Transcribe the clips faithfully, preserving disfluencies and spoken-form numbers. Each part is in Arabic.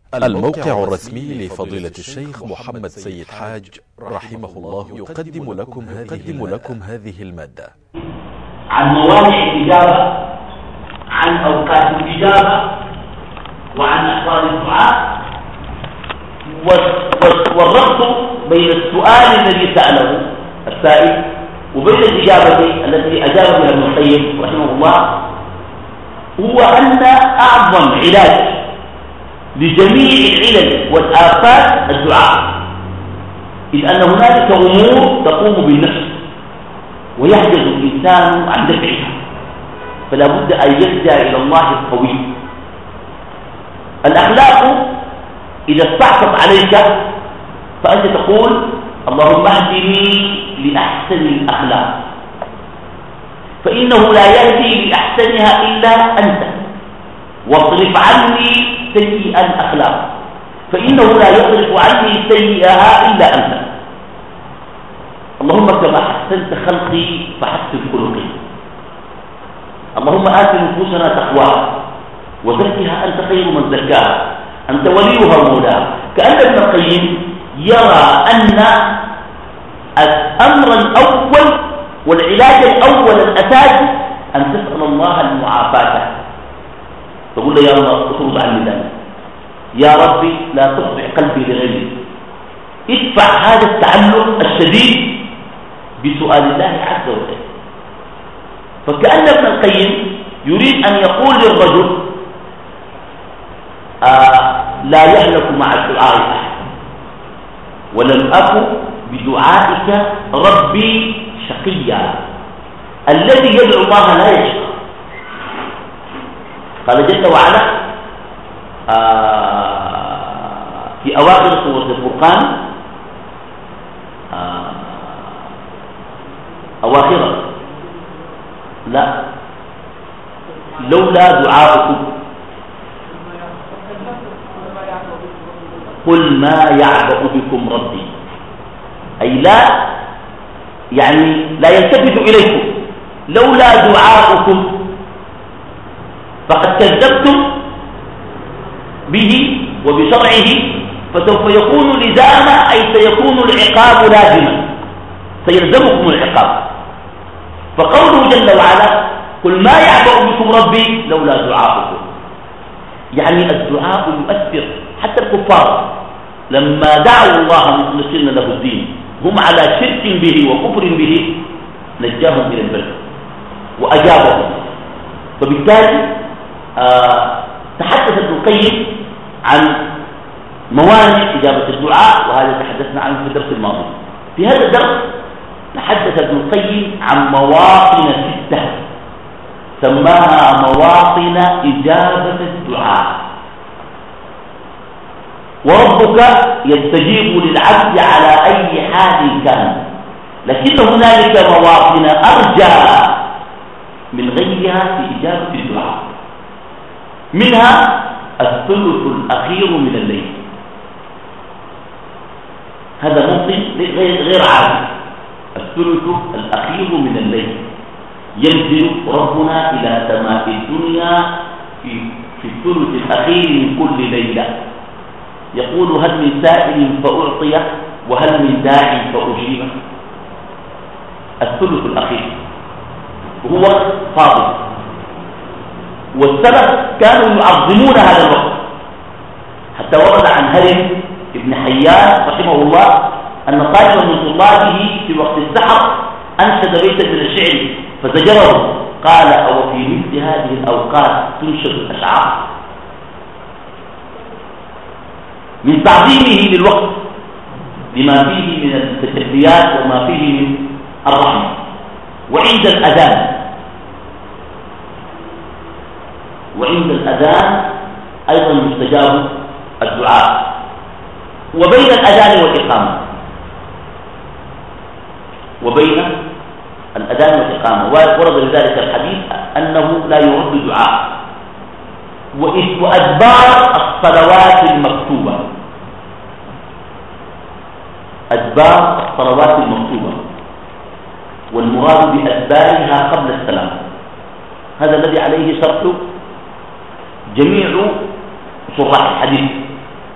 الموقع الرسمي لفضيلة الشيخ محمد سيد حاج رحمه الله يقدم لكم هذه, لكم هذه المادة عن موانع الإجابة، عن أوقات الإجابة، وعن أحوال الدعاء، والربط بين السؤال الذي سأله السائل وبين الإجابة التي أجاب بها ابن القيم رحمه الله، هو أن أعظم علاج لجميع العلل والآفات الدعاء، إذ أن هنالك أمور تقوم بالنفس ويحجز الإنسان عن دفعها، فلا بد أن يلجأ إلى الله القوي. الأخلاق إذا استعصت عليك فأنت تقول اللهم اهدني لأحسن الأخلاق، فإنه لا يهدي لأحسنها إلا أنت، واصرف عني سيئ الأخلاق، فإنه لا يصرف عني سيئها إلا أنت. اللهم كما حسنت خلقي فحسن خلقي، اللهم آت نفوسنا تقواها وزكها أنت خير من زكاها، أنت وليها ومولاها. كأن ابن القيم يرى أن الأمر الأول والعلاج الأول الأساسي أن تسأل الله المعافاة، تقول له يا الله اخرج عني ذلك، يا ربي لا تخضع قلبي لغيري، ادفع هذا التعلق الشديد بسؤال الله عز وجل. فكأن ابن القيم يريد أن يقول للرجل آه لا يهلك مع الدعاء أحد، ولم أكن بدعائك ربي شقيا. الذي يدعو الله لا يشقى. قال جل وعلا آه في أواخر سورة الفرقان آه أواخر لا لولا دعاؤكم قل ما يعبأ بكم ربي، أي لا يعني لا يلتفت إليكم، لولا دعاؤكم فقد كذبتم به وبشرعه، فسوف يكون لزاما، أي سيكون العقاب لازما، سيلزمكم العقاب. فقوله جل وعلا قل ما يعبأ بكم ربي لولا دعاؤكم، يعني الدعاء يؤثر. حتى الكفار لما دعوا الله مخلصين له الدين هم على شرك به وكفر به نجاهم إلى البر وأجابهم. فبالتالي آه تحدث ابن القيم عن موانع إجابة الدعاء، وهذا تحدثنا عنه في الدرس الماضي. في هذا الدرس تحدث ابن القيم عن مواطن ستة سماها مواطن إجابة الدعاء. وربك يستجيب للعبد على أي حال كان، لكن هنالك مواطن أرجى من غيرها في إجابة الدعاء، منها الثلث الأخير من الليل. هذا موطن غير عادي، الثلث الأخير من الليل ينزل ربنا إلى سماء الدنيا في, في الثلث الأخير من كل ليلة، يقول هل من سائل فأعطيه وهل من داع فأجيبه. الثلث الأخير هو فاضل، والسلف كانوا يعظمون هذا الوقت، حتى ورد عن هرم ابن حيان رحمه الله أن طالبا من طلابه في وقت السحر أنشد بيتا من الشعر فزجره، قال أو في مثل هذه الأوقات تنشد الأشعار، من تعظيمه للوقت لما فيه من التشبيهات وما فيه من الرحمة. وعند الأذان وعند الأذان أيضا مستجاب الدعاء، وبين الأذان والإقامة وبين الأذان والإقامة ورد لذلك الحديث أنه لا يرد دعاء. وأدبار الصلوات المكتوبة، أدبار الصلوات المكتوبة، والمراد بأدبارها قبل السلام، هذا الذي عليه شرط جميع شراح الحديث،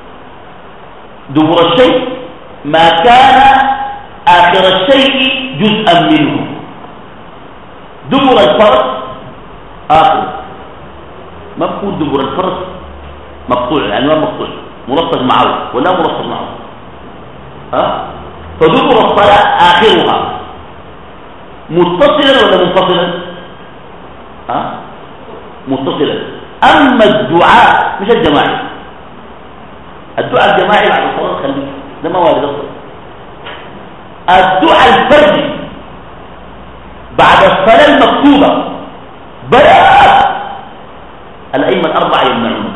دبر الشيء ما كان آخر الشيء جزءا منه. دبر الفرس آخر، ما بكون دبر الفرس مقطوع، يعني ما مقطوع مرصد معه ولا مرصد معه. ها؟ فدبر الصلاة آخرها متصلا ولا منفصلا؟ ها؟ متصلا. أما الدعاء مش الجماعي، الدعاء الجماعي بعد الصلاة خليه، ده ما وارد أصلا. الدعاء الفردي بعد الصلاة المكتوبة بلا الأئمة الأربعة يمنعون،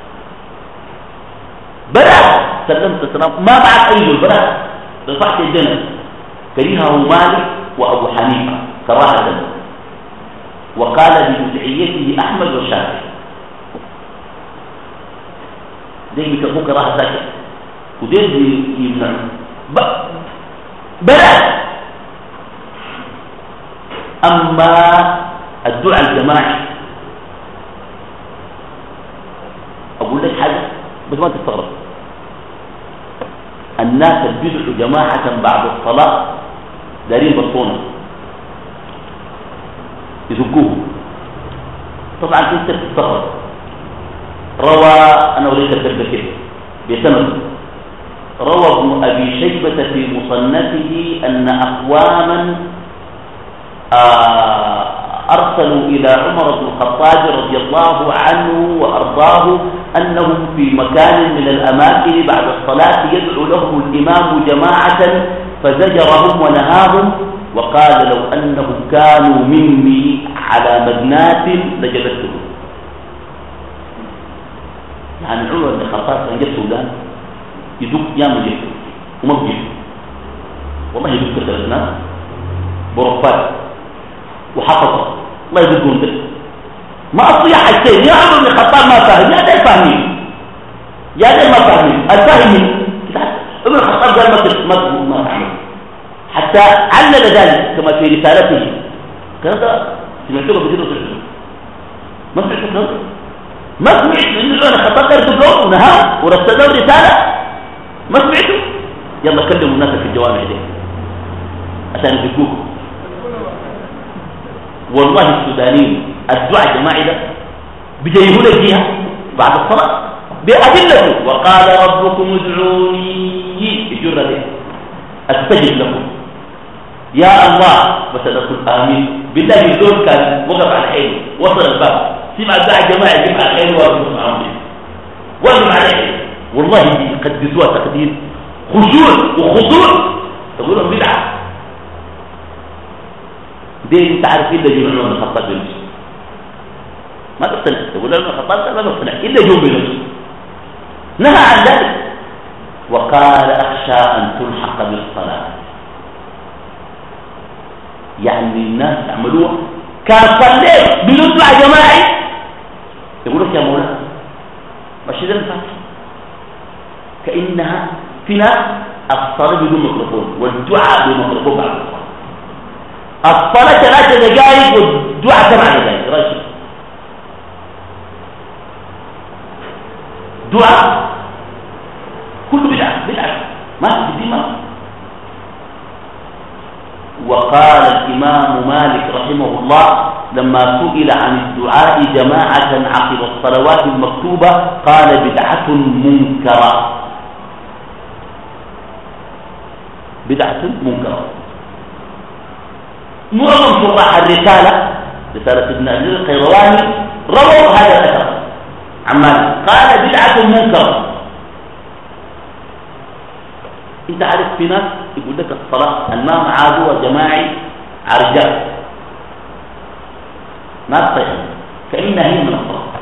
بلا سلمت السلام ما بعد أي ذل بلا رفعت الجنة. كرهه مالك وأبو حنيفة كراهة، وقال ببدعيته أحمد والشافعي. دي بيكتبوا كراهة ذاك ودي يمنعون بلا. أما الدعاء الجماعي أقول لك حاجة بس ما تستغرب، الناس البدع جماعة بعد الصلاة دارين بطونة يزقوه. طبعا انت تستغرب. روى أنا وليس الكذب كده بيتمد، روى ابن أبي شيبة في مصنفه أن أقواما أرسلوا إلى عمر بن الخطاب رضي الله عنه وأرضاه أنهم في مكان من الأماكن بعد الصلاة يدعو لهم الإمام جماعة فزجرهم ونهاهم، وقال لو أنهم كانوا مني على مدنات لجلستهم. يعني عمر بن الخطاب كان جه السودان يدق يعمل جه وما بجيه، والله يدق ثلاث ناس برفات وحفظه الله يذكرون ده. ما أصلي حاجتين، يا عمر بن الخطاب ما فاهم، يا ده فاهمين يا ده ما فاهمين. الفاهمين ابن الخطاب قال ما ما تعمل، حتى علل ذلك كما في رسالته. كذا سمعت له بجد وسمعت ما سمعت له ما سمعت ان ابن الخطاب قال له ونهاه ورسل له رساله ما سمعته. يلا كلموا الناس في الجوامع دي عشان يفكوه. والله السودانيين الدعاء الجماعي ده بيجيبوا لك فيها بعد الصلاة بأدلته، وقال ربكم ادعوني يجر له استجب لكم يا الله وسنقول آمين. بالله يقول كان وقف على حيله وصل الباب سمع الدعاء الجماعي جمع على حيله وقف معهم وقف على حيله. والله يقدسوها تقدير خشوع وخضوع، تقولون بدعة دي. انت عارف الا جمع عمر بن الخطاب بنفسه ما تقتنع، تقول ابن الخطاب ما تقتنع الا جمع بنفسه نهى عن ذلك، وقال اخشى ان تلحق بالصلاه. يعني الناس يعملوها كان صليت بدون دعاء جماعي يقول لك يا مولانا ماشي ده الفاتحه، كانها في ناس الصلاه بدون ميكروفون والدعاء بميكروفون بعد الصلاه. الصلاة ثلاثة دقائق والدعاء سبع دقائق. راشد دعاء كله بدعة بدعة ما في الدين ما. وقال الإمام مالك رحمه الله لما سئل عن الدعاء جماعة عقب الصلوات المكتوبة قال بدعة منكرة، بدعة منكرة. معظم شراح الرسالة رسالة ابن أبي القيرواني رووا هذا الأثر عن مالك قال بدعة منكرة. انت عارف في ناس يقول لك الصلاة النام عادوا جماعي عرجاء ما تصيح كأنها هي من الصلاة.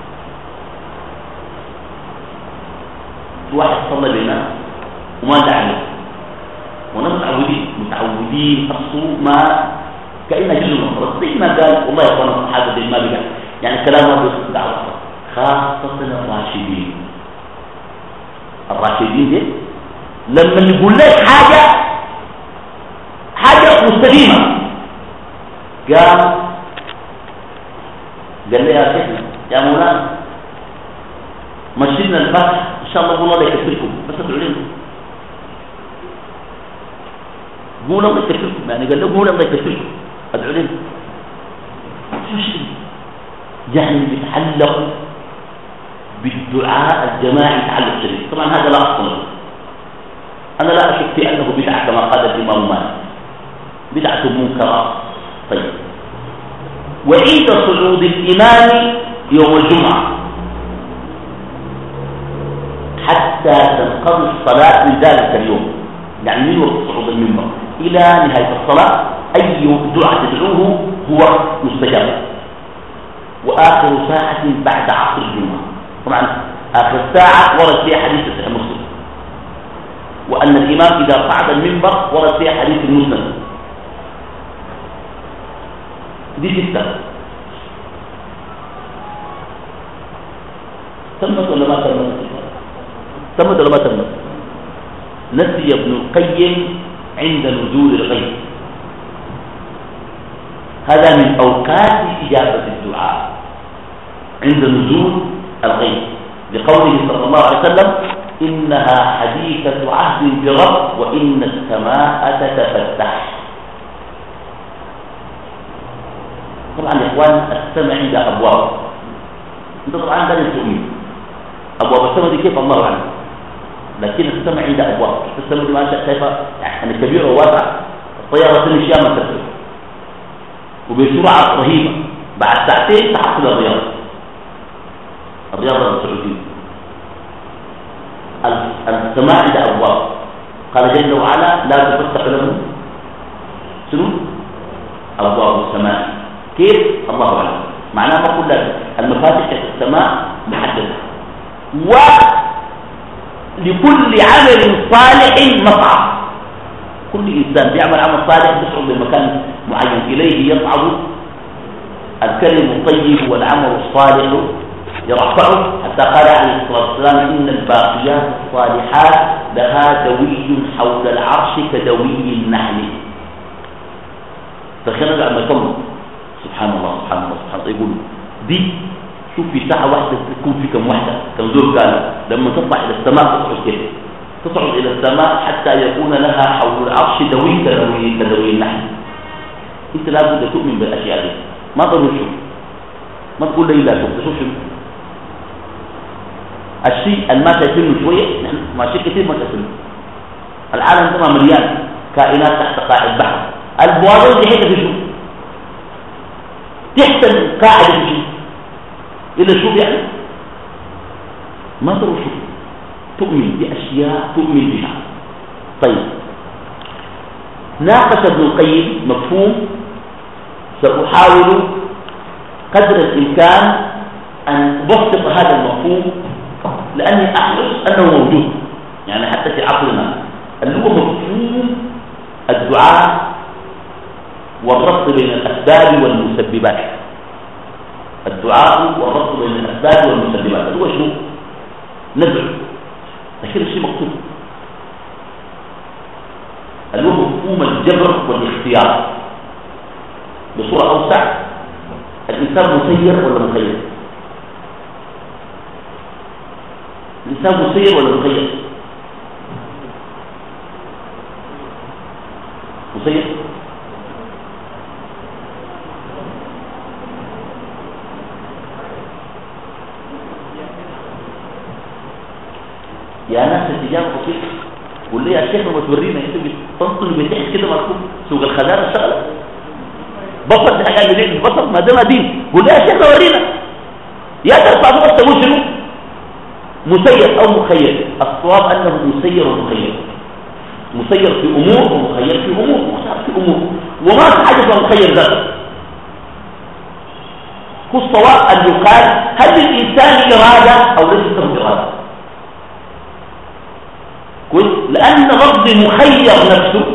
واحد صلى بنا وما دعا له ونحن متعودين متعودين الصوم ما كأنه جزء من الصلاة. زي ما قال والله يا اخوان الصحابة زي ما بقى يعني كلام ما بيصدق دعوة خاصة الراشدين. الراشدين دي لما يقول لك حاجة حاجة مستقيمة قال قال لي يا شيخنا يا مولانا مشينا الفتح شاء الله قولوا الله يكفركم بس ادعوا لنا قولوا الله يكفركم يعني قال له قولوا الله يكفركم ادعوا لنا شو شيء يعني بيتعلق بالدعاء الجماعي تعلق شديد طبعا هذا لا اصل له انا لا اشك في انه بدعه كما قال الامام مالك بدعه منكره طيب وعند صعود الامام يوم الجمعه حتى تنقضي الصلاه من ذلك اليوم يعني من وقت صعود المنبر الى نهايه الصلاه اي دعاء تدعوه هو مستجاب واخر ساعه بعد عصر الجمعه طبعا آخر ساعة ورد فيها حديث صحيح مسلم وأن الإمام إذا صعد المنبر ورد فيها حديث المسلم دي ستة تمت ولا ما تمت تمت ولا ما تمت نسي ابن القيم عند نزول الغيث هذا من أوقات إجابة الدعاء عند نزول الغيث لقوله صلى الله عليه وسلم إنها حديثة عهد برب وإن السماء تتفتح طبعا يا إخوان السماء عند أبواب أنت طبعا لازم تؤمن أبواب السماء دي كيف الله أعلم لكن السماء عند أبواب السماء دي ما شاء كيف يعني كبيرة وواسعة الطيارة تمشي ما تسافر وبسرعة رهيبة بعد ساعتين تحصل الرياض الرياضة السعودية السماء عند أبواب قال جل وعلا لا تفتح له شنو أبواب السماء كيف الله أعلم معناه ما كل المفاتيح في السماء محددة ولكل عمل صالح مصعد كل إنسان بيعمل عمل صالح يصعد لمكان معين إليه يصعد الكلم الطيب والعمل الصالح يرفعه حتى قال عليه الصلاة والسلام إن الباقيات الصالحات لها دوي حول العرش كدوي النحل فخلال لما يطلع سبحان الله سبحان الله سبحان الله يقول دي شوف في ساعة واحدة تكون في كم واحدة كم دول قال لما تطلع إلى السماء تصعد كيف تصعد إلى السماء حتى يكون لها حول العرش دوي كدوي كدوي النحل أنت لابد تؤمن بالأشياء دي ما ضروري شوف ما تقول لي لا شوف شوف شوف الشيء اللي ما تفهمه شوية ما شيء كثير ما تفهمه العالم طبعا مليان كائنات تحت قاع البحر البوابة دي حتة في شو تحت القاعدة في شو إلا شو يعني ما تروا شو تؤمن بأشياء تؤمن بها طيب ناقش ابن القيم مفهوم سأحاول قدر الإمكان أن أبسط هذا المفهوم لأني أحرص أنه موجود يعني حتى في عصرنا اللي هو مفهوم الدعاء والربط بين الأسباب والمسببات الدعاء والربط بين الأسباب والمسببات اللي هو شنو؟ ندعو لكن الشيء مكتوب اللي هو مفهوم الجبر والاختيار بصورة أوسع الإنسان مسير ولا مخير؟ الإنسان مسير ولا مخير؟ مسير؟ يا ناس التجارة بسيطة قول لي يا شيخ ما تورينا انت بتنطل بتحس كده مركوب سوق الخزانة الشغلة بطل دي حاجة ليه البطل ما دام دين قول لي يا شيخ ورينا يا ترفع بس تقول شنو مسير او مخير الصواب انه مسير ومخير مسير في امور ومخير في امور مختار في امور وما في حاجة اسمها مخير ذاته هو الصواب ان يقال هل للانسان ارادة او ليس له ارادة لأن رب مخير نفسه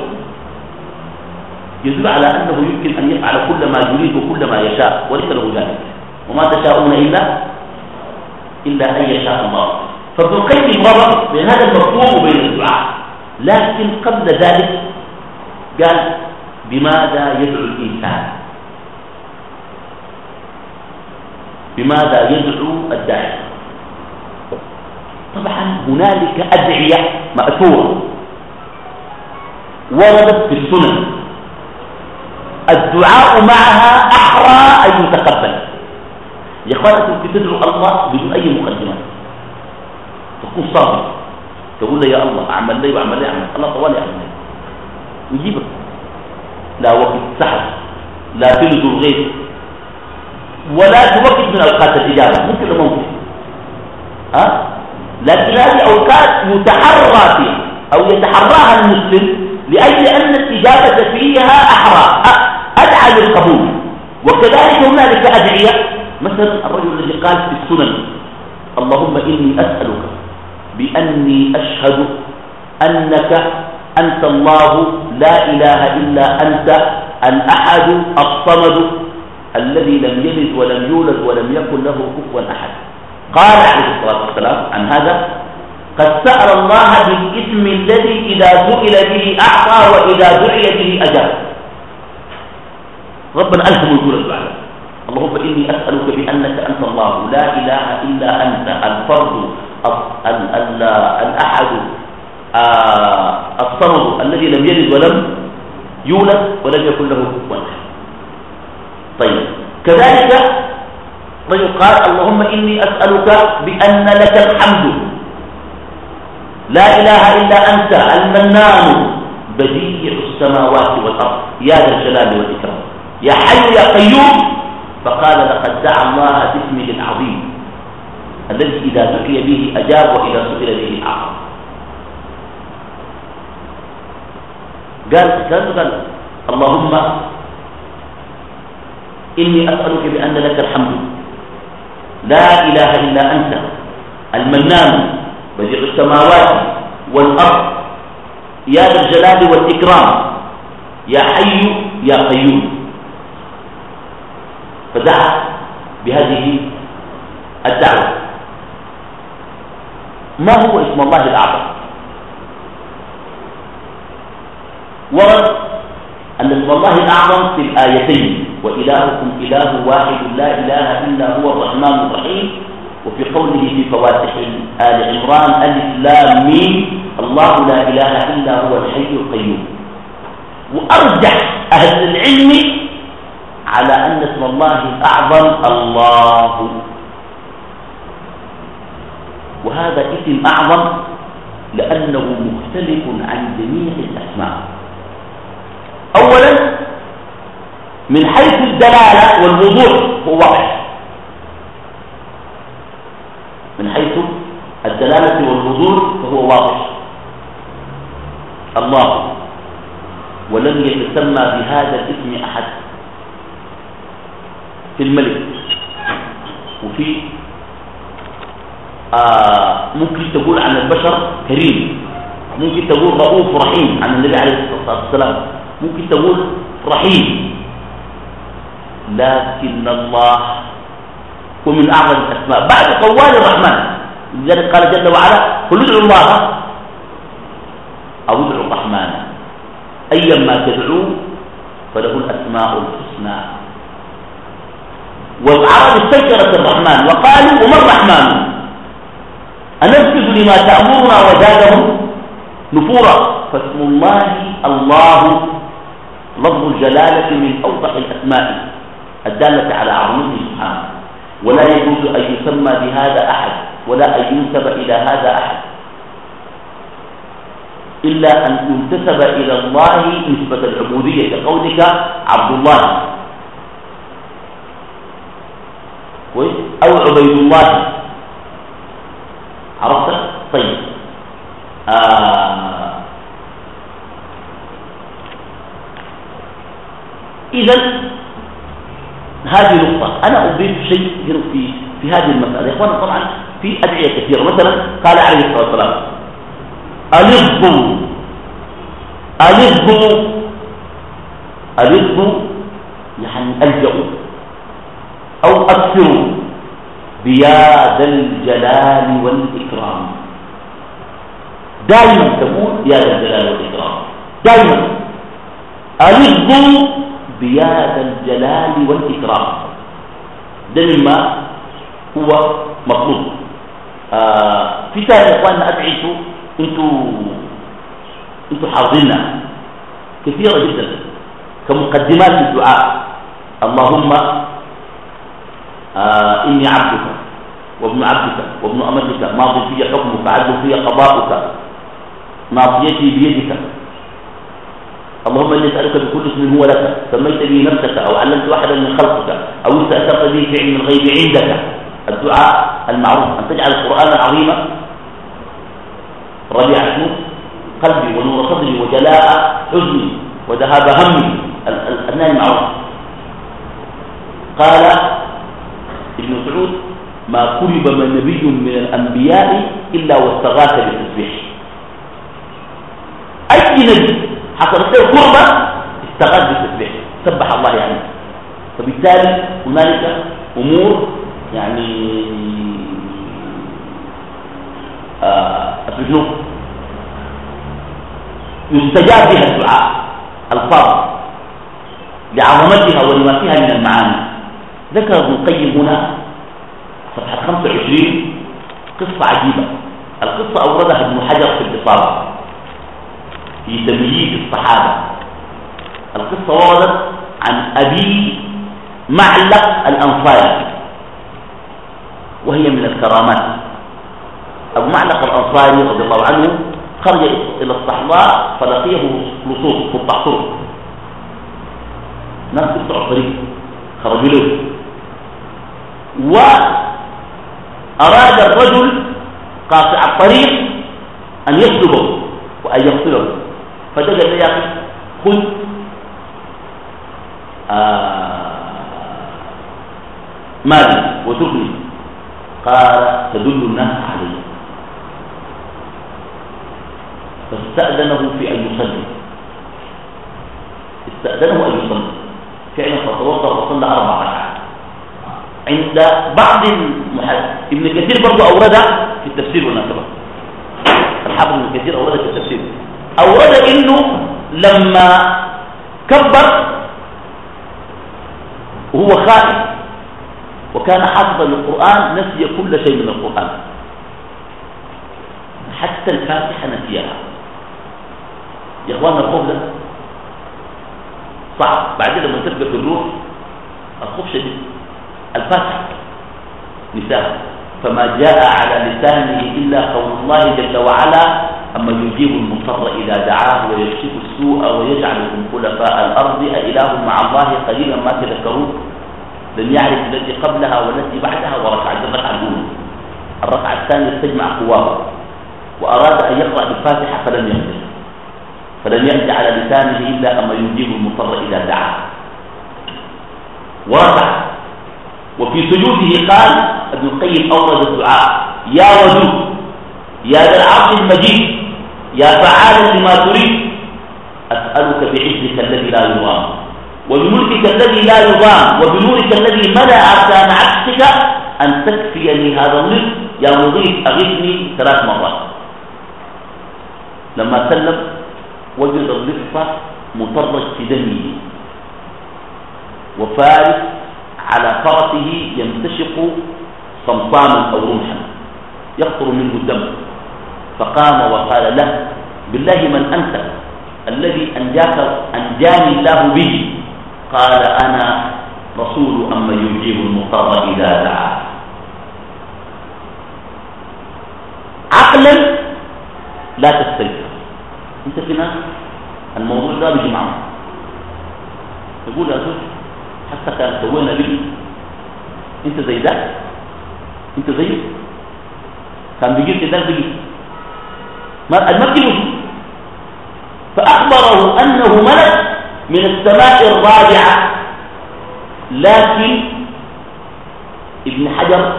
يدل على أنه يمكن أن يفعل كل ما يريد وكل ما يشاء وليس له ذلك وما تشاءون إلا إلا أن يشاء الله فابن القيم ربط بين هذا المفهوم وبين الدعاء لكن قبل ذلك قال بماذا يدعو الإنسان بماذا يدعو الداعي طبعا هنالك أدعية مأثورة وردت في السنن الدعاء معها أحرى أن يتقبل. يا اخوان انتم تدعو الله بدون أي مقدمات، تكون صادق، تقول له يا الله أعمل لي وأعمل لي أعمل الله طوالي أعمل لي يجيبك، لا وقت سحر، لا تلد الغيث، ولا توقف من أوقات الإجابة، ممكن ولا ممكن أه؟ لكن هذه أوقات يتحرى فيها أو يتحراها المسلم لأجل أن الإجابة فيها أحرى أدعى للقبول. وكذلك هنالك أدعية، مثلا الرجل الذي قال في السنن اللهم إني أسألك بأني أشهد أنك أنت الله لا إله إلا أنت الأحد الصمد الذي لم يلد ولم يولد ولم يكن له كفوا أحد. قال عليه الصلاة والسلام عن هذا قد سأل الله بالاسم الذي إذا سئل به أعطى وإذا دعي به أجاب. ربنا ألهم يقول الدعاء اللهم إني أسألك بأنك أنت الله لا إله إلا أنت الفرد الأحد الصمد الذي لم يلد ولم يولد ولم يكن له كفوا أحد. طيب كذلك رجل قال اللهم إني أسألك بأن لك الحمد لا إله إلا أنت المنان بديع السماوات والأرض يا ذا الجلال والإكرام يا حي يا قيوم. فقال لقد دعا الله باسمه العظيم الذي إذا دعي به أجاب وإذا سئل به أعطى. قال قال اللهم إني أسألك بأن لك الحمد لا إله إلا أنت المنان بديع السماوات والأرض يا ذا الجلال والإكرام يا حي يا قيوم. فدعا بهذه الدعوة. ما هو اسم الله الأعظم؟ ورد أن اسم الله الأعظم في الآيتين وإلهكم إله واحد لا إله إلا هو الرحمن الرحيم، وفي قوله في فواتح آل عمران ألف لام ميم الله لا إله إلا هو الحي القيوم. وأرجح أهل العلم على أن اسم الله الأعظم الله، وهذا اسم أعظم لأنه مختلف عن جميع الأسماء. أولا من حيث الدلالة والوضوح هو واضح، من حيث الدلالة والوضوح فهو واضح الله، ولم يتسمى بهذا الاسم أحد في الملك. وفي آه ممكن تقول عن البشر كريم، ممكن تقول رؤوف رحيم عن النبي عليه الصلاة والسلام، ممكن تقول رحيم، لكن الله ومن أعظم الأسماء بعد قوال الرحمن. لذلك قال جل وعلا قل ادعوا الله أو ادعوا الرحمن أيما تدعوا فله الأسماء الحسنى. والعرب استنكرت الرحمن وقالوا وما الرحمن أنفذ لما تأمرنا وزادهم نفورا. فاسم الله الله لفظ الجلالة من أوضح الأسماء الدالة على عظمته سبحانه، ولا يجوز أن يسمى بهذا أحد ولا أن ينسب إلى هذا أحد إلا أن ينتسب إلى الله نسبة العبودية كقولك عبد الله أو عبيد الله. عرفت؟ طيب آه إذن هذه نقطة. أنا أضيف شيء في في هذه المسألة يا إخوانا. طبعا في أدعية كثيرة، مثلا قال عليه الصلاة والسلام ألظوا ألظوا ألظوا يعني ألجأوا أو أكثروا بيا ذا الجلال والإكرام. دائما تقول يا ذا الجلال والإكرام، دائما ألظوا بيا ذا الجلال والإكرام. ده مما هو مطلوب. آه في ثاني يا إخواننا أدعيتوا أنتوا أنتوا حافظينها كثيرة جدا كمقدمات الدعاء. اللهم آه إني عبدك وابن عبدك وابن أمتك ماض في حكمك عدل في قضاؤك ناصيتي بيدك. اللهم إني أسألك بكل اسم هو لك سميت به نفسك أو علمت واحدا من خلقك أو استأثرت به في علم الغيب عندك. الدعاء المعروف أن تجعل القرآن العظيم ربيع قلبي ونور صدري وجلاء حزني وذهاب همي، الأثنان معروف. قال ابن مسعود ما كرب من نبي من الأنبياء إلا واستغاث بالتسبيح. أي نبي حصلت له كربة استغاث بالتسبيح، سبح الله يعني. فبالتالي هنالك أمور يعني آه يستجاب بها الدعاء الفاظ لعظمتها ولما فيها من المعاني. ذكر ابن القيم هنا صفحة خمسة وعشرين قصة عجيبة. القصة أوردها ابن حجر في الإصابة في تمييز الصحابة. القصة وردت عن أبي معلق الأنصاري وهي من الكرامات. أبو معلق الأنصاري رضي الله عنه خرج إلى الصحراء فلقيه لصوص قطاع طرق، ناس قطع الطريق خرجوا له، وأراد الرجل قاطع الطريق أن يسلبه وأن يقتله. فدقل يا أخي خذ آه مالي وتركني. قال تدل الناس علي. فاستأذنه في أن يصلي، استأذنه أن يصلي فعلا فتوضأ وصلى أربع ركعات. عند بعض المحدث ابن كثير برضو أورد في التفسير والنسبة، الحافظ ابن كثير أورد في التفسير أورد إنه لما كبر وهو خائف وكان حافظا للقرآن نسي كل شيء من القرآن حتى الفاتحة نسيها. يا اخوانا الخوف ده صعب، بعدين لما تبقى في الروح الخوف شديد. الفاتحة نساها، فما جاء على لسانه إلا قول الله جل وعلا أما يجيب المضطر إذا دعاه ويكشف السوء ويجعلكم خلفاء الأرض أإله مع الله قليلا ما تذكرون. لم يعرف التي قبلها والتي بعدها وركع الركعة الأولى. الركعة الثانية استجمع قواه وأراد أن يقرأ بالفاتحة فلم يقدر، فلم يأتي على لسانه إلا أما يجيب المضطر إذا دعاه وركع. وفي سجوده قال ابن القيم أورد الدعاء يا ودود يا ذا العرش المجيد يا فعالا لما تريد أسألك بعزك الذي لا يضام وبملكك الذي لا يضام وبنورك الذي ملأ أركان عرشك أن تكفيني هذا الرزق يا مضيف أغثني ثلاث مرات. لما سلم وجد الرفة مطرج في دمه وفارس على فرسه يمتشق صمصاما أو رمحا يقطر منه الدم. فقام وقال له بالله من أنت الذي أنجاك أنجاني الله به؟ قال أنا رسول أما يجيب المضطر إذا دعاه. عقلا لا تستيقظ. انت في ناس الموضوع ده بيجي معه يقول يا زوج حتى كان سوينا بي انت زي ده انت زيه كان بيجي كده بيجي ما المكي وجه. فأخبره أنه ملك من السماء الرابعة. لكن ابن حجر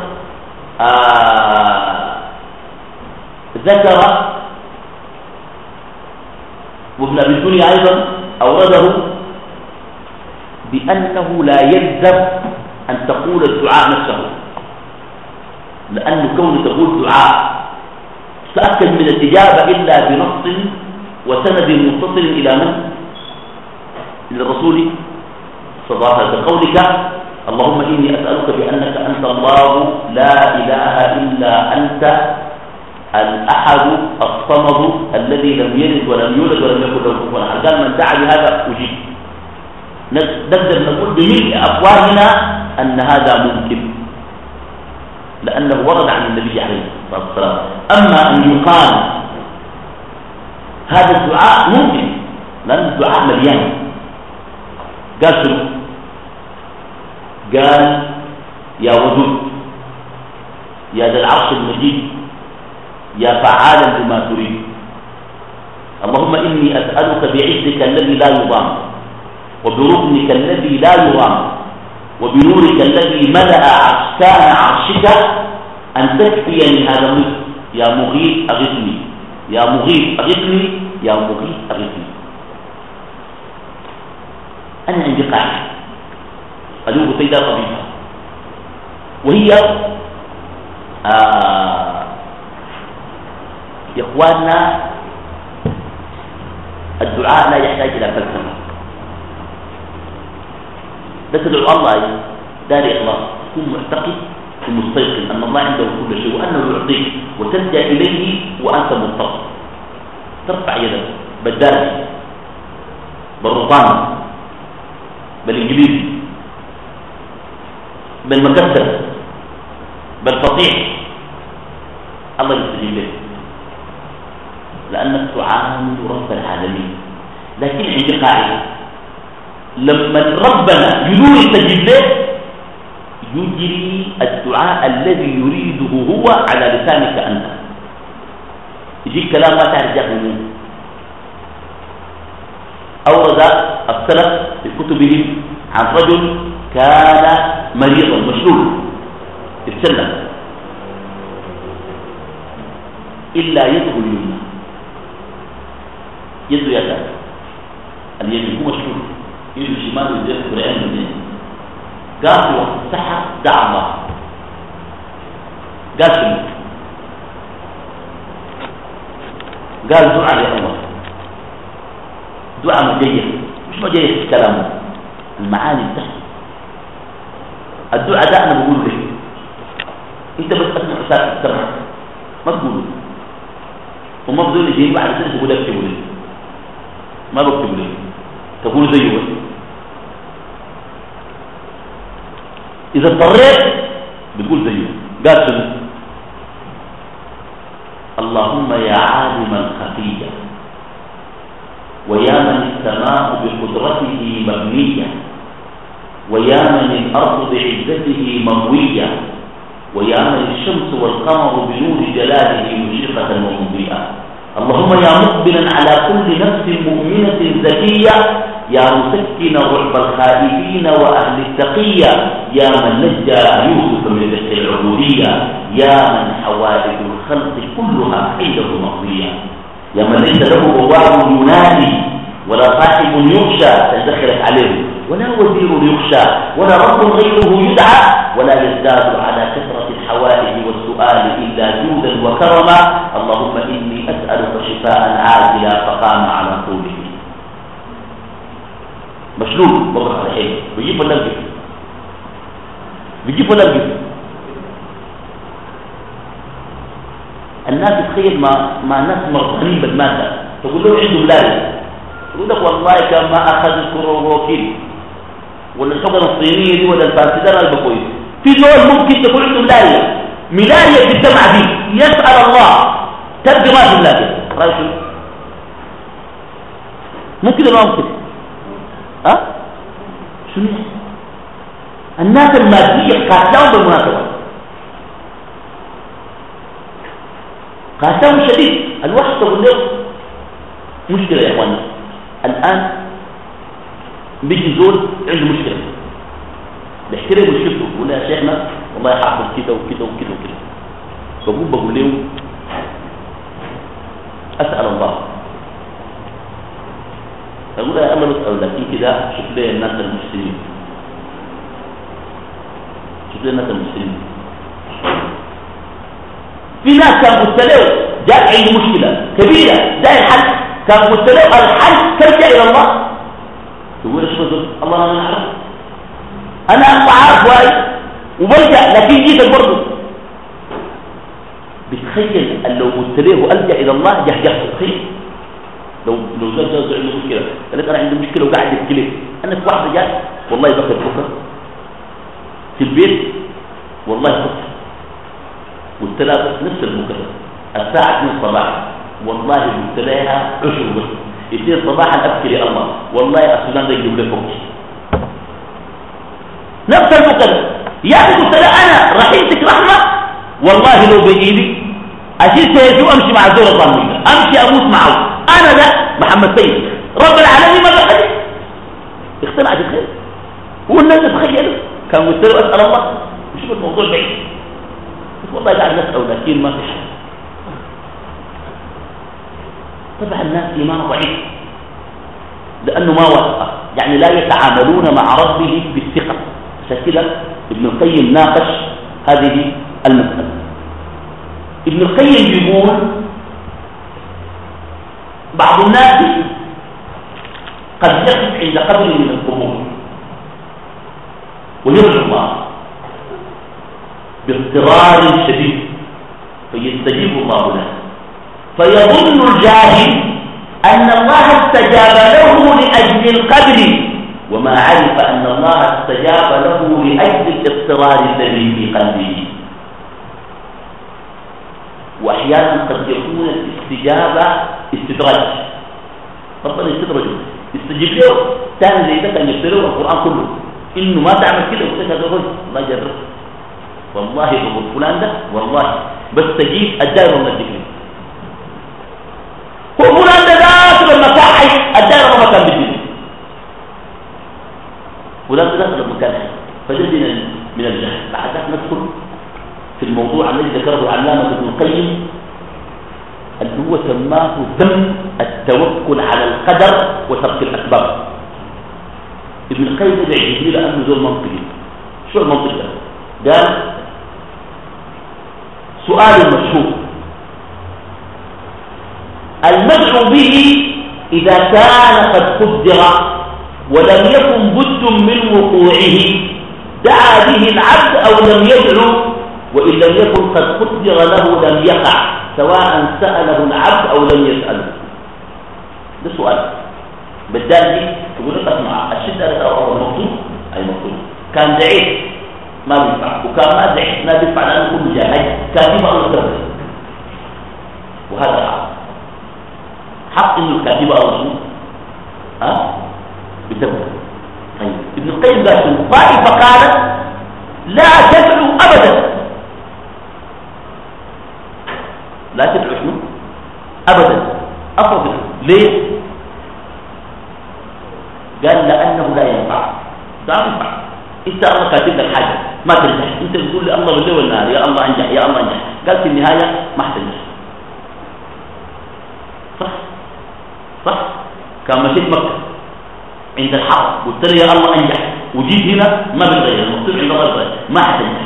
آه ذكر وابن أبي الدنيا أيضا أورده بأنه لا يلزم أن تقول الدعاء نفسه، لأنه كون تقول دعاء تأكد من الإجابة إلا بنص وسند متصل إلى من؟ إلى الرسول صلى الله عليه وسلم. قولك اللهم إني أسألك بأنك أنت الله لا إله إلا أنت الأحد الصمد الذي لم يلد ولم يولد ولم يكن له كفوا أحد. قال من دعا بهذا أجيب. نقدر نقول بملء أفواهنا أن هذا ممكن لأنه ورد عن النبي عليه الصلاة والسلام. أما أن يقال هذا الدعاء ممكن لأن الدعاء مليان. قال شنو؟ قال يا ودود يا ذا العرش المجيد يا فعالا لما تريد اللهم إني أسألك بعزك الذي لا يضام وبركنك الذي لا يرام وبنورك الذي ملأ أركان عرشك أن تكفيني هذا الملك يا مغيث أغثني يا مغيث أغثني يا مغيث أغثني. أنا عندي قاعدة قالوا سيدة طبيبة وهي آه يا إخواننا الدعاء لا يحتاج إلى فلسفة. لا تدعو الله دار إخلاص تكون معتقد ومستيقن أن الله عنده كل شيء وأنه يعطيك وتلجأ إليه وأنت مضطر. ترفع يدك بالداري بالرطانة بالإنجليزي بالمكسر بالفطيح الله يستجيب لك لأنك تعاند رب العالمين. لكن عندي قاعدة لما ربنا يدور يستجيب له يجري الدعاء الذي يريده هو على لسانك أنت. يجيك كلام ما تعرف منه. أورد السلف في كتبهم عن رجل كان مريضا مشلول ابتلى إلا يده اليمنى يده يسار اليمين هو مشلول يده الشمال يده القرآن منين. قال في وقت السحر دعا الله. قال شنو؟ قال دعاء يا الله دعاء مجيد مش مجيد في كلامه المعاني بتاعته. الدعاء ده انا بقول لك انت بس اسمع اساس السمع ما تقوله وما بدون يجي بعد كده تقول لك تقول ما بكتب لك تقول زيه بس. إذا اضطريت بتقول زيه. قال شنو؟ اللهم يا عالم الخفية ويا من السماء بقدرته مبنية ويا من الأرض بعزته مروية ويا من الشمس والقمر بنور جلاله مشرقة ومضيئة اللهم يا مقبلا على كل نفس مؤمنة زكية يا مسكن رعب الخائفين وأهل التقية يا من نجى يوسف من رزق العبودية يا من حوائج الخلق كلها عنده مقضية يا من ليس له بواب ينادي ولا صاحب يخشى تدخلت عليه ولا وزير يخشى ولا رب غيره يدعى ولا يزداد على كثرة الحوائج والسؤال إلا جودا وكرما اللهم إني أسألك شفاء عاجلا فقام على طوله. مشلول بقى الحين بيجيب ولا بيجيب بيجيب ولا بيجيب. الناس تخيل ما ما ناس مرضانين بالمادة تقول له عنده ملاذ يقول لك والله كان ما أخذ الكروروكين ولا الحقن الصينية دي ولا البارسيدان البكويس. في دول ممكن تكون عنده ملاذ ملاذ في الجمعة دي يسأل الله تبقى ما في ملاذ. رأي شو ممكن ولا ممكن؟ ها أه؟ شو الناس المادية قاتلهم بالمناسبة قاتلهم شديد. الواحد تقول له مشكلة يا اخواني الآن بيجي زول عنده مشكلة بيحترم مشكلته يقول يا شيخنا والله حاصل كده وكده وكده وكده فبقول بقول له أسأل الله أقول يا أما نسأل لكن كده شوف لي الناس المسلمين شوف لي الناس المسلمين. في ناس كان مستلو جاء عنده مشكلة كبيرة ده الحل كان مستلو الحل ترجع إلى الله تقول ايش بزر الله ما نعرف أنا أعرف واي وبرجع لكن جيت برضه. بتخيل أن لو قلت له ألجأ إلى الله جهجهت. تخيل لو لو زاد زاد عنده مشكلة، قالت أنا عندي مشكلة وقاعد يبكي. أنا في واحدة جات والله بكت بكرة في البيت والله خفت، قلت لها نفس المكتب الساعة اثنين صباحا، والله قلت لها عشر بس اثنين صباحا أبكي يا الله، والله يا السودان ده يجيب لك فوقي نفس المكتب. يا أخي قلت لها أنا رحمتك رحمة والله لو بإيدي أشيل سيدي وأمشي مع الزور الظالمين، أمشي أموت معه. أنا ده محمد سيد رب العالمين ما بخلي اختلعت الخير. هو الناس تخيلوا كان قلت له أسأل الله وشوف الموضوع بعيد، والله قاعد نسأل لكن ما في حل. طبعا الناس إيمان ضعيف لأنه ما وثق، يعني لا يتعاملون مع ربه بالثقة. عشان كده ابن القيم ناقش هذه المسألة. ابن القيم يقول بعض الناس قد يقف عند قبر من القبور ويرجو الله باضطرار شديد فيستجيب الله له، فيظن الجاهل أن الله استجاب له لأجل القبر وما عرف أن الله استجاب له لأجل الاضطرار الذي في قلبه. وأحيانا قد يكون الاستجابة استدراج، ربنا يستدرجه يستجيب له ثاني زي ده كان يفتروا القرآن كله إنه ما تعمل كده وتجد الرجل الله يجرب والله يقول فلان ده والله بس تجيب الدائرة من الدين هو فلان ده داخل المكان الدائرة ما كان بالدين فلان ده داخل المكان فجد من الجهل. بعد ذلك ندخل في الموضوع الذي ذكره العلامة ابن القيم اللي هو سماه ذم التوكل على القدر وترك الأسباب. ابن القيم ده يعجبني لأنه ذو المنطقي. شو المنطق ده؟ قال سؤال مشهور المدعو به إذا كان قد قدر ولم يكن بد من وقوعه دعا به العبد أو لم يدعو، وإن لم يكن قد قدر له لم يقع سواء سأله العبد أو لم يسأله. ده سؤال بالتالي تقول لك اسمع الشدة أو المقصود أي مقصود كان ضعيف ما بينفع وكان ما ضعيف ما بينفع لأنه كل جاهل كاتب أو سبب، وهذا حق حق إنه الكاتب أو رسول ها بتبقى. طيب ابن القيم قال طائفة قالت لا تدعو أبدا، لا تدعو شنو أبدا أفضل. ليه؟ قال لأنه لا ينفع. لا ينفع انت الله كاتب لك حاجة ما تنجح، انت بتقول لي الله بالليل والنهار يا الله انجح يا الله انجح، قال في النهاية ما حتنجح. صح صح كان مشيت مكة عند الحرب قلت لي يا الله انجح وجيت هنا ما بتغير المقصود عند الله بغير ما حتنجح.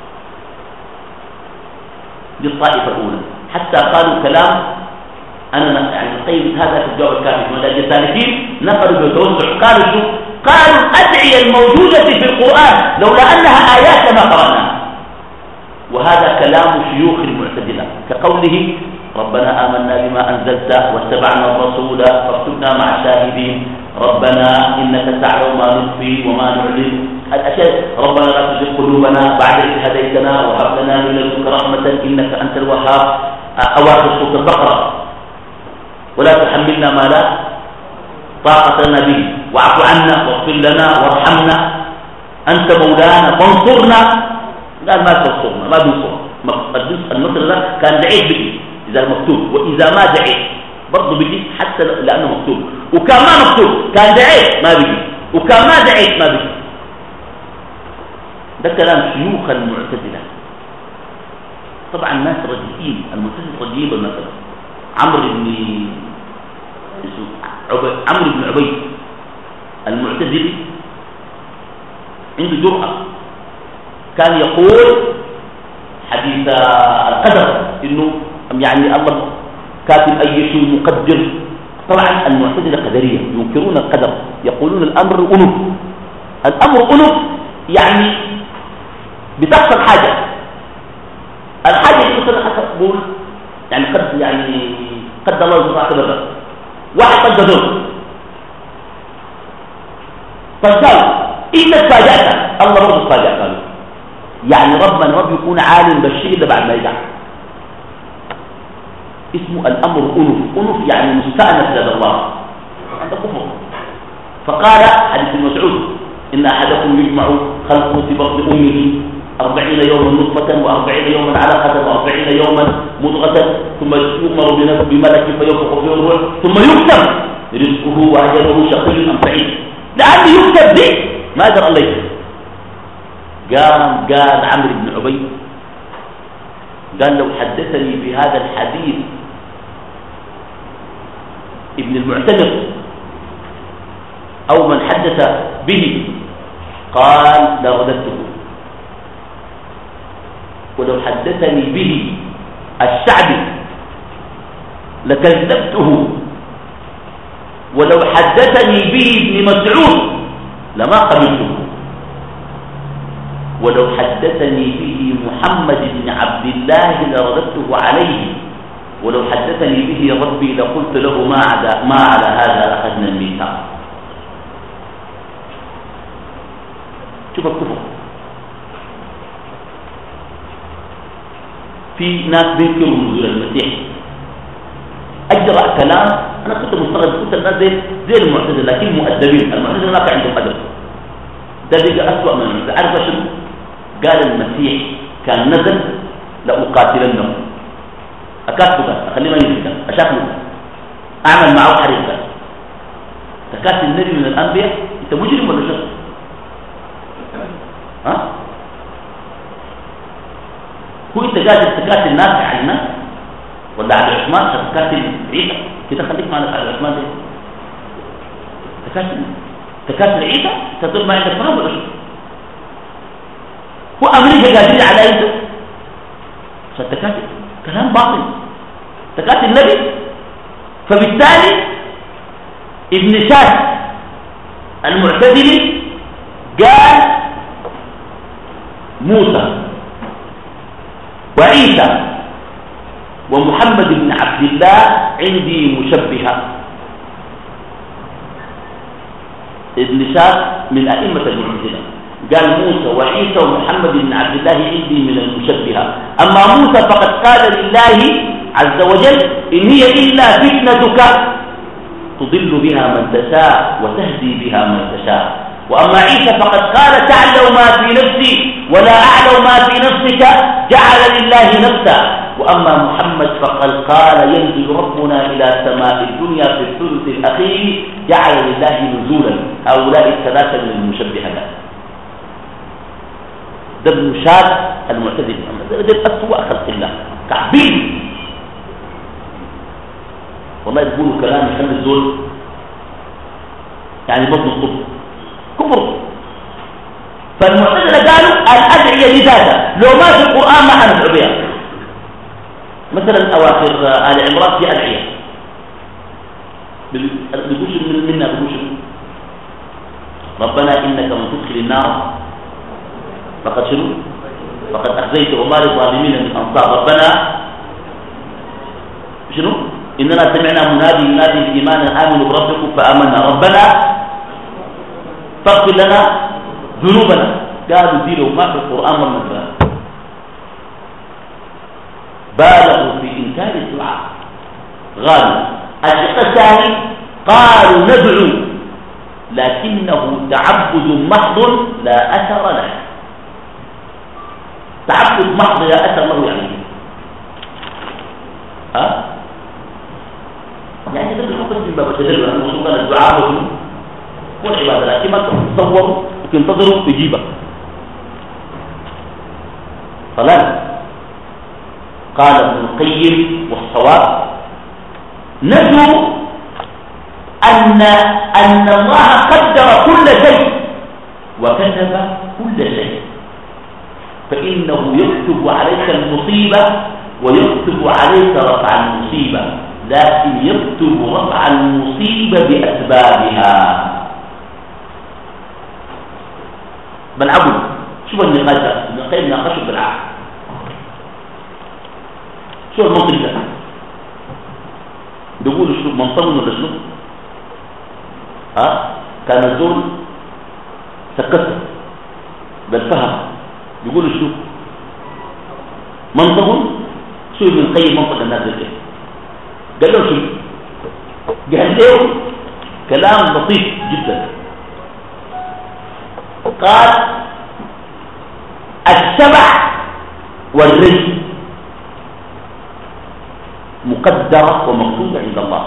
دي الطائفة الأولى حتى قالوا كلام أنا يعني القيم هذا في الجواب الكافي من الثالثين نقلوا بتوسع قالوا شو؟ قالوا الأدعية الموجودة في القرآن لولا أنها آيات لما قرأناها. وهذا كلام شيوخ المعتزلة كقوله ربنا آمنا بما أنزلت واتبعنا الرسول فاكتبنا مع الشاهدين، ربنا إنك تعلم ما نخفي وما نعلن الأشياء، ربنا لا تزغ قلوبنا بعد إذ هديتنا وهب لنا من لدنك رحمة إنك أنت الوهاب. أواخر سورة البقرة ولا تحملنا ما لا طاقة لنا به واعف عنا واغفر لنا وارحمنا أنت مولانا فانصرنا. قال ما تنصرنا ما بنصر النصر ده كان دعيت به إذا مكتوب، وإذا ما دعيت برضه بيجي حتى لأنه مكتوب، وكان ما مكتوب كان دعيت ما بيجي، وكان ما دعيت ما بيجي. ده كلام شيوخ المعتزلة. طبعا الناس رجيين المعتزلة رجيين بالمثل. عمرو بن عمرو بن عبيد المعتزلي عنده جرأة كان يقول حديث القدر إنه يعني الله كاتب أي شيء مقدر. طبعا المعتزلة قدرية ينكرون القدر يقولون الأمر أنف، الأمر أنف يعني بتحصل حاجة، الحاجة اللي مثلا حسب تقول يعني قد يعني قد الله يزرع كذا واحد قد دور فقال إن تفاجأت الله برضه تفاجأ قالوا يعني ربنا رب يكون عالم بالشيء اللي بعد ما يجع. اسمه الأمر أنف، أنف يعني مستأنف لدى الله، هذا كفر. فقال حديث المسعود إن أحدكم يجمع خلقه في بطن أمه أربعين يوما نطفة وأربعين يوما علقة وأربعين يوما مضغة ثم يؤمر بملك فينفخ فيه الروح ثم يكتب رزقه وأجله شقي أم سعيد. لأنه يكتب دي ما أدرى الله يكتب. قام قال عمرو بن عبيد قال لو حدثني بهذا الحديث ابن المعتمر أو من حدث به قال لرددته، ولو حدثني به الشعبي لكذبته، ولو حدثني به ابن مسعود لما قبلته، ولو حدثني به محمد بن عبد الله لرددته عليه، ولو حدثني به ربي لقلت له ما على ما على هذا أخذنا الميثاق. شوف الكفر. في ناس بينكروا نزول المسيح، أجرأ كلام. أنا كنت مستغرب، كنت الناس زي زي المعتزلة لكن مؤدبين، المعتزلة ما كان عندهم أدب، ده بيجي أسوأ من المعتزلة. عارف شنو؟ قال المسيح كان نزل لأقاتلنه، أكاتبه أخليه ما يمسك أشاكله أعمل معه حريقة. تكاتل النبي من الأنبياء، أنت مجرم ولا شو؟ ها؟ هو أنت قاعد تكاتل الناس على الناس ولا على عثمان؟ تكاتل عيسى كده، خليك معنا على عثمان ده. تكاتل تكاتل عيسى تقول ما عندك فهم ولا شو؟ هو أمريكا قادرين على أنت فتكاتل كلام باطل، تكاتل النبي. فبالتالي ابن شاس المعتزلي قال موسى وعيسى ومحمد بن عبد الله عندي مشبهة. ابن شاس من أئمة المعتزلة قال موسى وعيسى ومحمد بن عبد الله عندي من المشبهة. أما موسى فقد قال لله عز وجل إن هي إلا فتنتك تضل بها من تشاء وتهدي بها من تشاء. وأما عيسى فقد قال تعلم ما في نفسي ولا أعلم ما في نفسك جعل لله نفسا. وأما محمد فقد قال ينزل ربنا إلى سماء الدنيا في الثلث الأخير جعل لله نزولا. هؤلاء الثلاثة من المشبهة. ده ابن شاذ المعتزلي، ده أسوأ خلق الله، تعبير والله يقولوا كلام يخلي الزول يعني بطن الطب كفر. فالمعتزلة قالوا الأدعية لذاتها لو ما في القرآن ما حندعو بها. مثلا أواخر آل عمران في أدعية بيقولش منا بيقولش ربنا إنك من تدخل النار فقد شنو فقد أخزيت وما للظالمين من أنصار. ربنا شنو إننا سمعنا منادي ينادي الإيمان آمنوا بربكم فآمنا ربنا فاغفر لنا ذنوبنا. قالوا زيروا ما في القرآن والمثال، بالغوا في إنكار الدعاء. غالوا الشق الثاني قالوا ندعو لكنه تعبد محض لا أثر له. تعبد محض لا أثر له يعني ها يعني ده الحكم من باب التدلل أن وصول الدعاء والعبادة، لكن ما تتصور وتنتظروا تجيبه خلاص. قال ابن القيم والصواب ندعو أن أن الله قدر كل شيء وكتب كل شيء، فإنه يكتب عليك المصيبة ويكتب عليك رفع المصيبة، لكن يكتب رفع المصيبة بأسبابها. بل عبد شوف النقاش ده ابن القيم ناقشه بالعقل. شو المنطق ده؟ بيقولوا شنو منطقهم ولا شنو؟ ها؟ كان الزول سكته بالفهم بيقولوا شنو؟ منطقهم شو ابن القيم منطق الناس ده كيف؟ قال له شنو؟ قال له كلام لطيف جدا. قال السبع والرزق مقدرة ومكتوبة عند الله.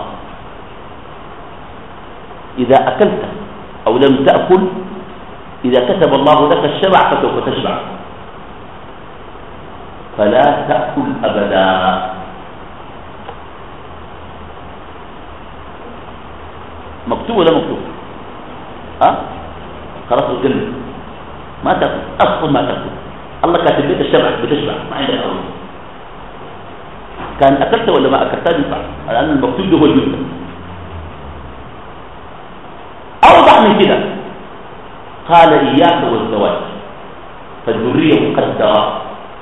إذا أكلت أو لم تأكل إذا كتب الله لك الشبع فسوف تشبع، فلا تأكل أبدا. مكتوب ولا مكتوب؟ أه؟ خلاص الجنة ما تأكل أصلا، ما تأكل. الله كاتب لك الشبع بتشبع، ما عندك أول. كان أكلت ولا ما أكلت ينفع، لأن المكتوب ده هو الجنة. أوضح من كده قال إياك والزواج فالذرية مقدرة.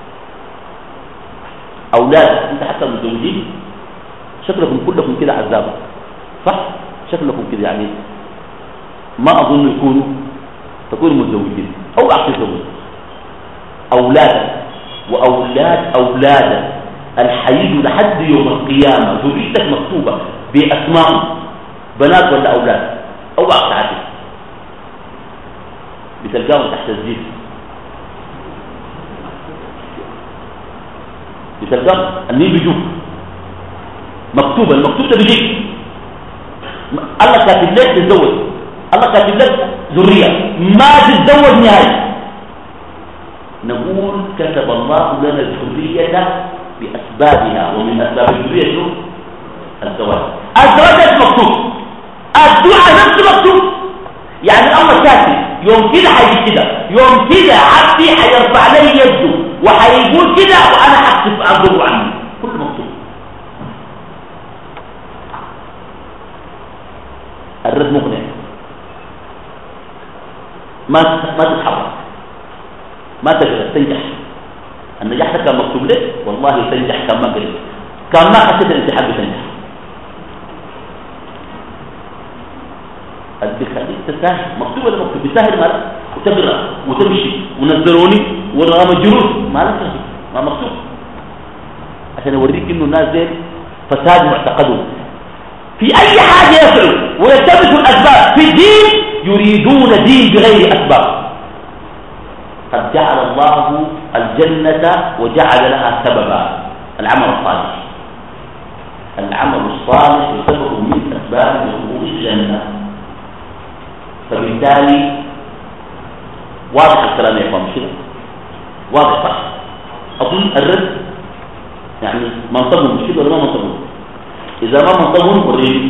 أولاد أنت حتى متزوجين شكلكم كلكم كده عذاب، صح؟ شكلكم كده يعني ما أظن يكونوا تكونوا متزوجين أو أعطي زوج. أولاد وأولاد أولاد الحيد لحد يوم القيامة ذريتك مكتوبة بأسماء بنات ولا أولاد أو أعطي بتلقاهم تحت الزيت، بتلقاهم النيل بيجوك مكتوبة. المكتوب ده بيجيك. الله كاتب لك تتزوج، الله كاتب لك ذرية ما تتزوج نهائي. نقول كتب الله لنا الذرية بأسبابها، ومن أسباب الذرية شنو؟ الزواج. الزواج مكتوب، الدعاء نفسه مكتوب. يعني الله كاتب يوم كده حيجي كده، يوم كده عبدي حيرفع لي يده وحيقول كده وأنا حكتب أرضه عني، كله مكتوب. الرد مقنع، ما ما تتحرك، ما تقدر تنجح. النجاح ده كان مكتوب لك، والله تنجح. كان ما قلت كان ما حسيت ان انت حابب تنجح. الدخل تساهل مكتوب ولا مكتوب؟ بيسهل مالك وتقرا وتمشي ونزلوني ورغم الجلوس مالك ما مكتوب، عشان اوريك انه الناس دي فساد معتقدهم في اي حاجه يفعلوا ويلتمسوا الاسباب في الدين، يريدون دين بغير اسباب. قد جعل الله الجنة وجعل لها سببا، العمل الصالح. العمل الصالح سبب من أسباب دخول الجنة. فبالتالي واضح الكلام يا إخوان، مش كده؟ واضح صح؟ أظن الرد يعني منطقهم مش كده ولا ما منطقهم؟ إذا ما منطقهم وريني.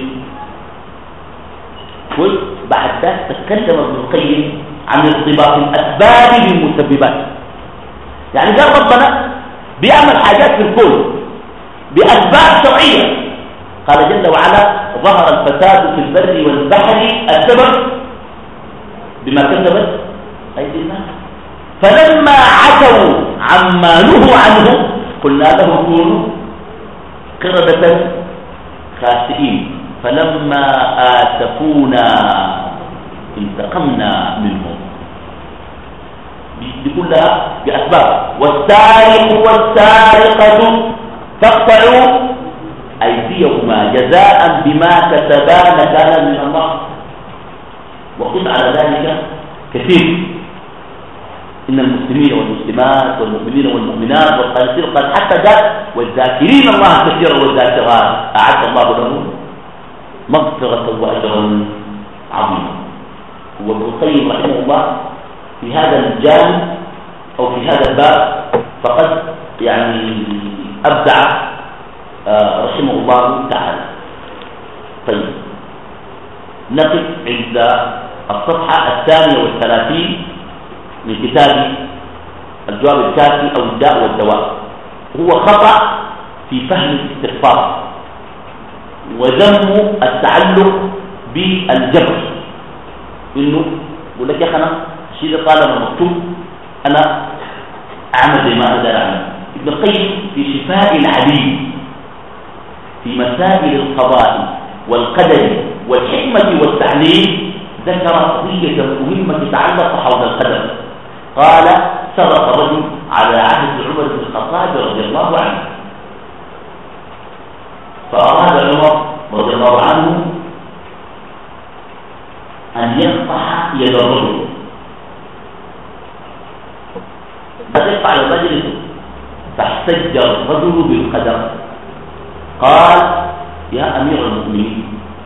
قلت بعد ذلك تكلم ابن القيم عن ارتباط الأسباب بالمسببات. يعني قال ربنا بيعمل حاجات في الكون بأسباب شرعية. قال جل وعلا ظهر الفساد في البر والبحر السبب بما كسبت أيدي الناس، فلما عتوا عما نهوا عنه قلنا لهم كونوا قردة خاسئين فلما آسفونا انتقمنا منهم. دي كلها بأسباب. والسارق والسارقة فاقطعوا أيديهما جزاء بما كسبا نكالا من الله. وقل على ذلك كثير. إن المسلمين والمسلمات والمؤمنين والمؤمنات والقانتين قد حتى قال والذاكرين الله كثيرا والذاكرات أعد الله لهم مغفرة وأجرا عظيما. وابن القيم رحمه الله في هذا الجانب أو في هذا الباب فقد يعني أبدع رحمه الله تعالى. طيب نقف عند الصفحة الثانية والثلاثين من كتاب الجواب الكافي أو الداء والدواء. هو خطأ في فهم الاستغفار وذم التعلق بالجبر. إنه يقول لك يا أخي أنا الشيء اللي طالما مكتوب أنا أعمل زي ما أقدر أعمل. ابن القيم في شفاء العليل في مسائل القضاء والقدر والحكمة والتعليل ذكر قضية مهمة تتعلق حول القدر. قال سرق رجل على عهد عمر بن الخطاب رضي الله عنه، فأراد عمر رضي الله عنه أن يقطع يد الرجل، فقطع الرجل فاحتج الرجل بالقدر. قال يا أمير المؤمنين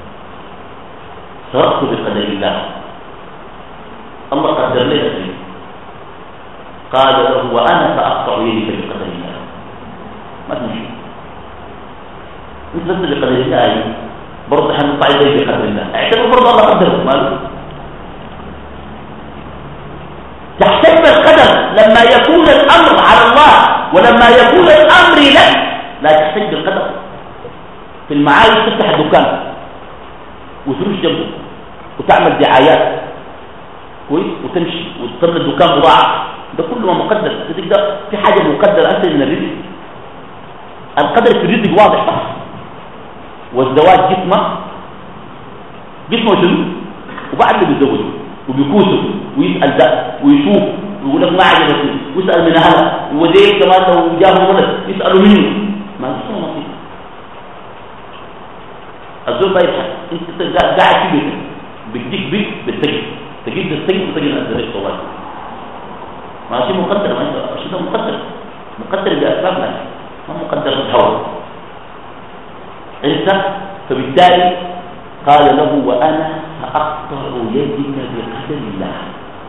سرقت بقدر الله، الله قدر لي ذلك. قال له وأنا سأقطع يدك بقدر الله. ما تمشي انت لست بقدر الله، برضه حنقطع يديك بقدر الله، اعتبر برضه الله قدر ماله. تحتج القدر لما يكون الأمر على الله، ولما يكون الأمر لك لا تحتج القدر. في المعارض تفتح الدكان وتروح جنبه وتعمل دعايات كويس وتمشي وتطلع الدكان بضاعة، ده كله ما مقدر. ده في حاجة مقدرة أنت من الرزق. القدر في الرزق واضح صح. والزواج جسمه جسمه شنو، وبعد اللي بيتزوج وبيكوسه ويسأل ده ويشوف ويقول لك ما عجبتني ويسأل من أهله، وزيك كمان لو جابوا ولد يسألوا منه. ما جسمه نصيب. الزول ما يبحث، انت قاعد في بيتك بتجيك بيت بالسجن، تجيب السجن وتجي الزريق والله ما شيء مقدر. ما شيء ده مقدر، مقدر بأسبابنا، ما مقدر بالهوى انت. فبالتالي قال له وأنا سأقطع يدك بقدر الله.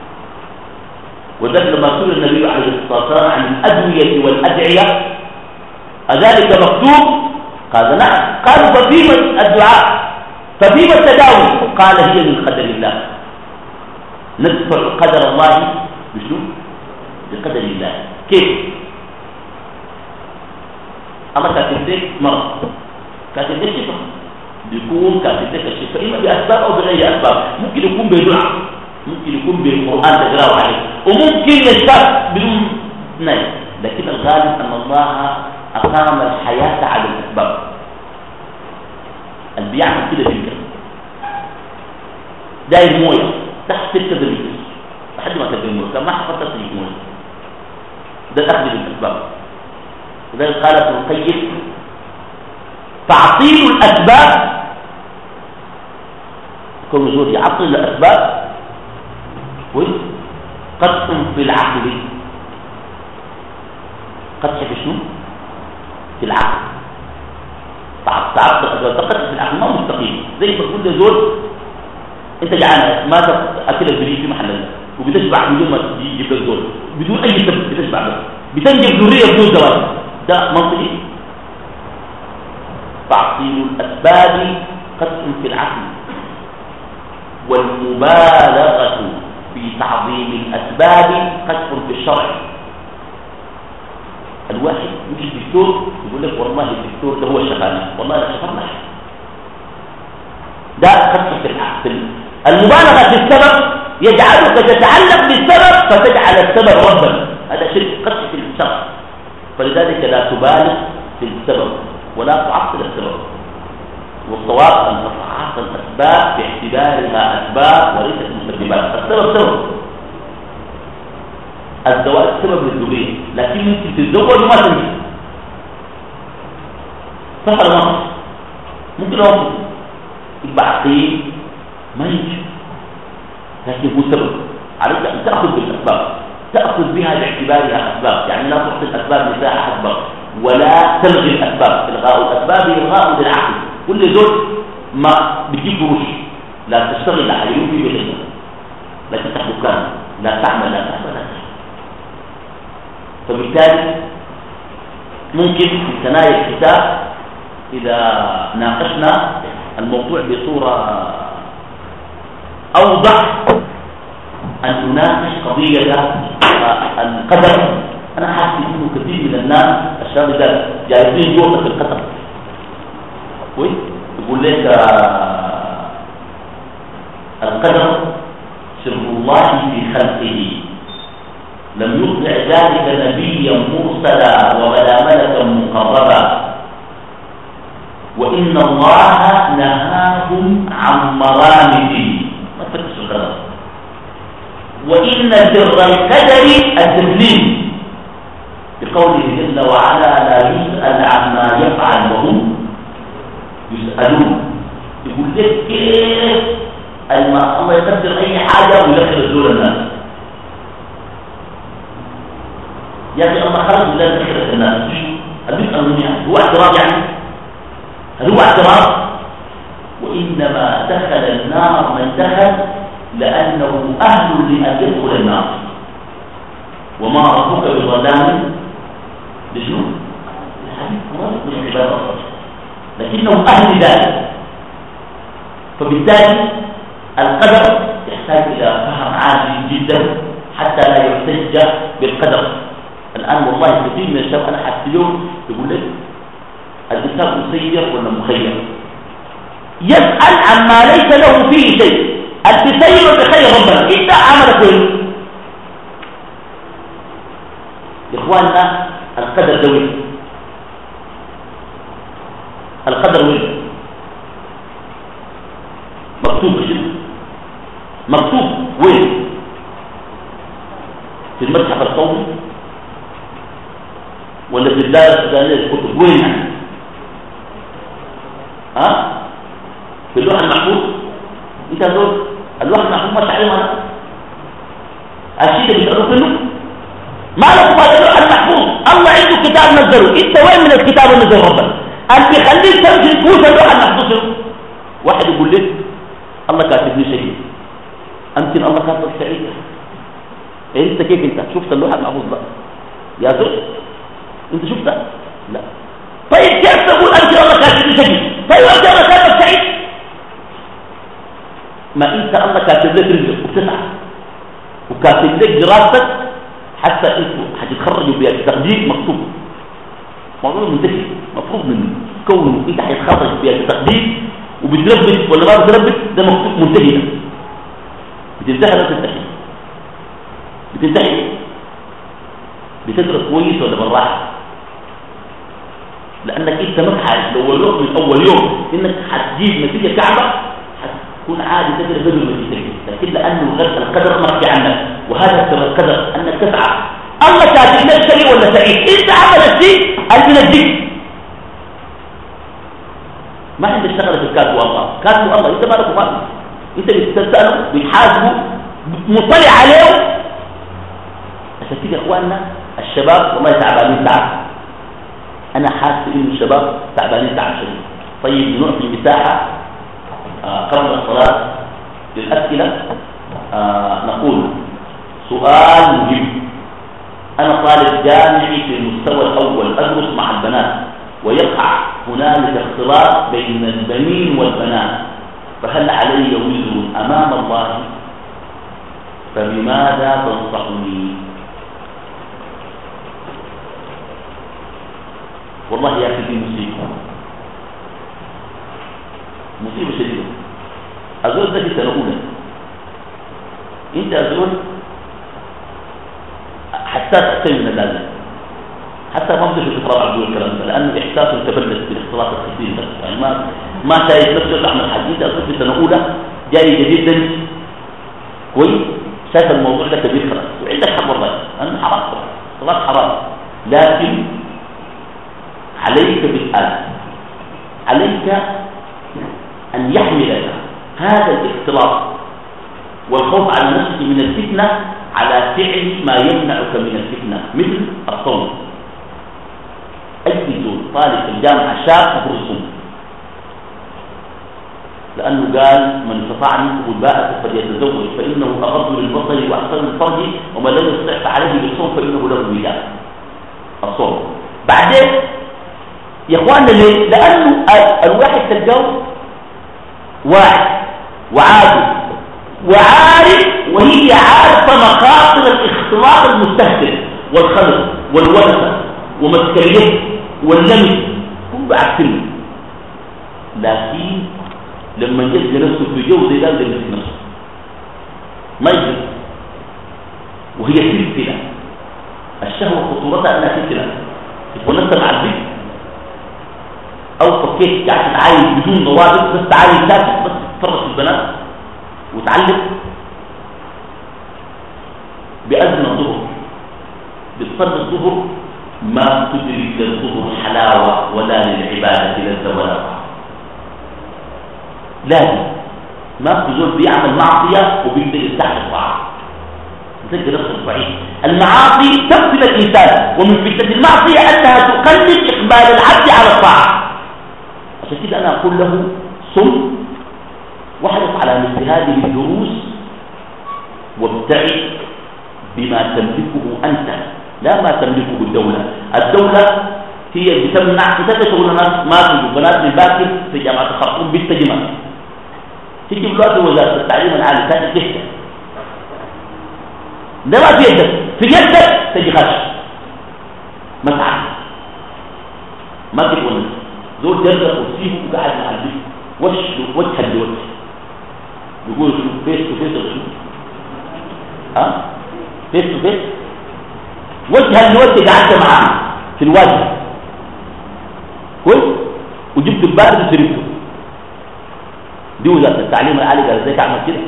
وذلك لما سئل النبي عليه الصلاة والسلام عن الأدوية والأدعية أذلك مكتوب؟ قال نعم. قالوا ففيما الدعاء ففيما التداوي؟ قال هي من قدر الله. ندفع قدر الله بشنو؟ بقدر الله. كيف؟ الله كاتب لك مرض، كاتب لك شفاء، بيكون كاتب لك الشفاء إما بأسباب أو بغير أسباب. ممكن يكون بدعاء، ممكن يكون بالقرآن تقرأه عليه، وممكن يشفى بدون نهي. لكن الغالب أن الله أقام الحياة على الأسباب. اللي بيعمل كده بالجسم داير مويه تحت كده بالجسم لحد ما تبقى المويه، كان ما حفظت تجيب مويه. ده الأخذ بالأسباب. وذلك قال ابن القيم تعطيل الأسباب كل زول يعطل الأسباب قدح في العقل. قدح في شنو؟ في العقل. تعطل الأسباب قدح في العقل ما مستقيم. زي ما تقول لزول انت جعان ما تاكل البريد في محل وبتشبع بدون ما تجيب لك زول بدون اي سبب، بتشبع بس بتنجب ذريه بدون زواج. ده منطقي؟ تعطيل الأسباب قدح في العقل، والمبالغة في تعظيم الأسباب قدح في الشرع. الواحد يجي الدكتور يقول لك والله الدكتور ده هو شغال، والله لا شغال لح. ده قدح في العقل. المبالغة في السبب يجعلك تتعلق بالسبب فتجعل السبب ربا، هذا شرك قدح في الشرع. فلذلك لا تبالغ في السبب ولا تعطل السبب. والصواب أن تتعاطى الأسباب باعتبارها أسباب وليست مسببات. السبب سبب، الزواج سبب للذرية، لكن ممكن تتزوج وما تنجح. صح ولا ما؟ ممكن لو يبقى عقيم ما ينجح، لكن هو سبب. عليك أن تأخذ بالأسباب، تأخذ بها باعتبارها أسباب، يعني لا تعطي الأسباب مساحة أكبر ولا تلغي الأسباب. إلغاء الأسباب إلغاء للعقل. كل زول ما بتجيب قروش لا تشتغل لا حيوم في بيتك، لا تفتح دكان، لا تعمل، لا تعمل، لا تعمل. فبالتالي ممكن في ثنايا الكتاب إذا ناقشنا الموضوع بصورة أوضح أن نناقش قضية القدر. أنا حاسس إنه كثير من الناس الشباب ده جايبين جوه في القدر، كويس؟ يقول لك القدر سر الله في خلقه لم يطع ذلك نبيا مرسلا ولا ملكا مقربا، وإن الله نهاهم عن مرامد، ما تفتش القدر، وإن سر القدر التسليم، بقوله جل وعلا لا يسأل عما يفعل وهم يسألون. يقول لك كيف الله يقدر أي حاجة ويدخل الدول الناس؟ يا أخي الله خلق ولا يدخل الناس؟ هل بيسألون يعني هو اعتراض؟ يعني هل هو اعتراض؟ وإنما دخل النار من دخل لأنه أهل لأن يدخل النار، وما ربك بظلام لشنو؟ لكنه أهل ذلك. فبالتالي القدر يحتاج إلى فهم عالي جدا حتى لا يحتج بالقدر. الآن والله كثير من الشباب أنا حتى اليوم يقول لك الإنسان مسير ولا مخير؟ يسأل عما ليس له فيه شيء. التسير بخير ربنا، إنت عملك وين؟ يا إخواننا القدر دوي، القدر وين؟ مكتوب شنو؟ مكتوب وين؟ في المتحف القومي ولا في الدار السودانية الكتب؟ وين يعني؟ ها؟ في اللوح المحفوظ؟ انت هذول اللوح المحفوظ ما تعلم انا الشيء اللي بيسألوه كله ما له قال اللوح المحفوظ. الله عنده كتاب نزله، انت وين من الكتاب اللي نزل ربنا؟ انت خليك تمشي تفوت اللوح المحفوظ. واحد يقول لك الله كاتب لي شيء، أمكن الله كاتب سعيد. انت كيف انت شفت اللوح المحفوظ؟ لا يا زول انت شفتها؟ لا. طيب كيف تقول أنت الله كاتب لي شيء؟ طيب أنت الله كاتب سعيد؟ ما انت الله كاتب لك رزقك وبتسعى وكاتب لك دراستك حتى انتوا حتتخرجوا بها بتقدير مكتوب. موضوع منتهي، مفروض من كونه انت حتتخرج بها بتقدير وبتربط ولا ما بتربط ده مكتوب منتهي. ده بتنتهي ولا بتنتهي؟ بتنتهي بتدرس كويس ولا بالراحه؟ لانك انت ما حاج لو ولوك من اول يوم انك حتجيب نتيجه كعبه حتكون عادي تدرس بدون نتيجه، لكن لانه القدر مخفي عنك، وهذا سر القدر انك تسعى. الله كاتب لك شيء ولا سعيد؟ انت عمل الشيء اللي بينجيك. ما عندك شغله في الكاتب والله، كاتب الله انت مالك ومالك، انت بتساله بتحاسبه مطلع عليه. عشان كده يا اخواننا الشباب والله تعبانين تعب، انا حاسس انه الشباب تعبانين تعب شديد. طيب نعطي مساحه آه قبل الصلاه للاسئله. آه نقول سؤال مهم. انا طالب جامعي في المستوى الاول ادرس مع البنات، ويقع هنالك اختلاط بين البنين والبنات، فهل علي وزر امام الله؟ فبماذا تنصحني؟ والله يا اخي دي مصيبه، مصيبه شديده. ازول ذكي سنه اولى، انت ازول حتى تحتوي من اللازم، حتى ما بدش تقرا عبد الكلام ده، لانه احساسه تبلد بالاختلاط الكثير ده، يعني ما ما شايف نفسه احمد حديد ازول في سنه اولى جاي جديدا كويس، شايف الموضوع ده كبير خلاص، وعندك حق والله انه حرام خلاص حرام، لكن عليك بالآن، عليك أن يحملك هذا الاختلاط والخوف على نفسك من الفتنة على فعل ما يمنعك من الفتنة، مثل الصوم. أي زول طالب في الجامعة شاب مفروض يصوم، لأنه قال من استطاع منكم الباءة فليتزوج فإنه أغض للبصر وأحسن للفرج ومن لم يستطع فعليه بالصوم فإنه له وجاء الصوم. بعدين يا اخواننا ليه؟ لانه الواحد تلقاه واعي وعادي وعارف، وهي عارفه مخاطر الاختلاط المستهدف والخلط والونسه ومسكريه واللمس كله عارفينه، لكن لما يلقى نفسه في جو زي ده يلقى نفسه ما يجوز، وهي سلسله الشهوة خطورتها أنها فتنة تتونست مع البيت أو فكيت قاعد تتعايش بدون ضوابط بس تعايش ساكت بس تتفرج في البنات وتعلم بأذن الظهر بتصلي الظهر ما تدرك للظهر حلاوة ولا للعبادة لذة ولا طعم لازم ما تزول بيعمل معصية وبيبدأ يستحق الطاعة تلقى نفسه ضعيف المعاصي تقتل الإنسان ومن فتنة المعصية أنها تقلل إقبال العبد على الطاعة عشان كده أنا أقول له صم واحرص على مثل هذه الدروس وابتعد بما تملكه أنت لا ما تملكه الدولة الدولة هي اللي بتمنع كتابة شغل الناس ما تجوا بنات الباكر في جامعة الخرطوم بالتجمع تجي بلاد وزارة التعليم العالي تاني تحت ده ما في يدك في يدك تجي خارج ما تعرف ما تقول زول جرد وسيبه وقاعد مع البيت وش وجها لوجه يقول شو فيس تو فيس شو ها فيس تو فيس وجها لوجه قعدت معاه في الواجهه كويس وجبت البارد وشربته دي وزارة التعليم العالي قال ازاي تعمل كده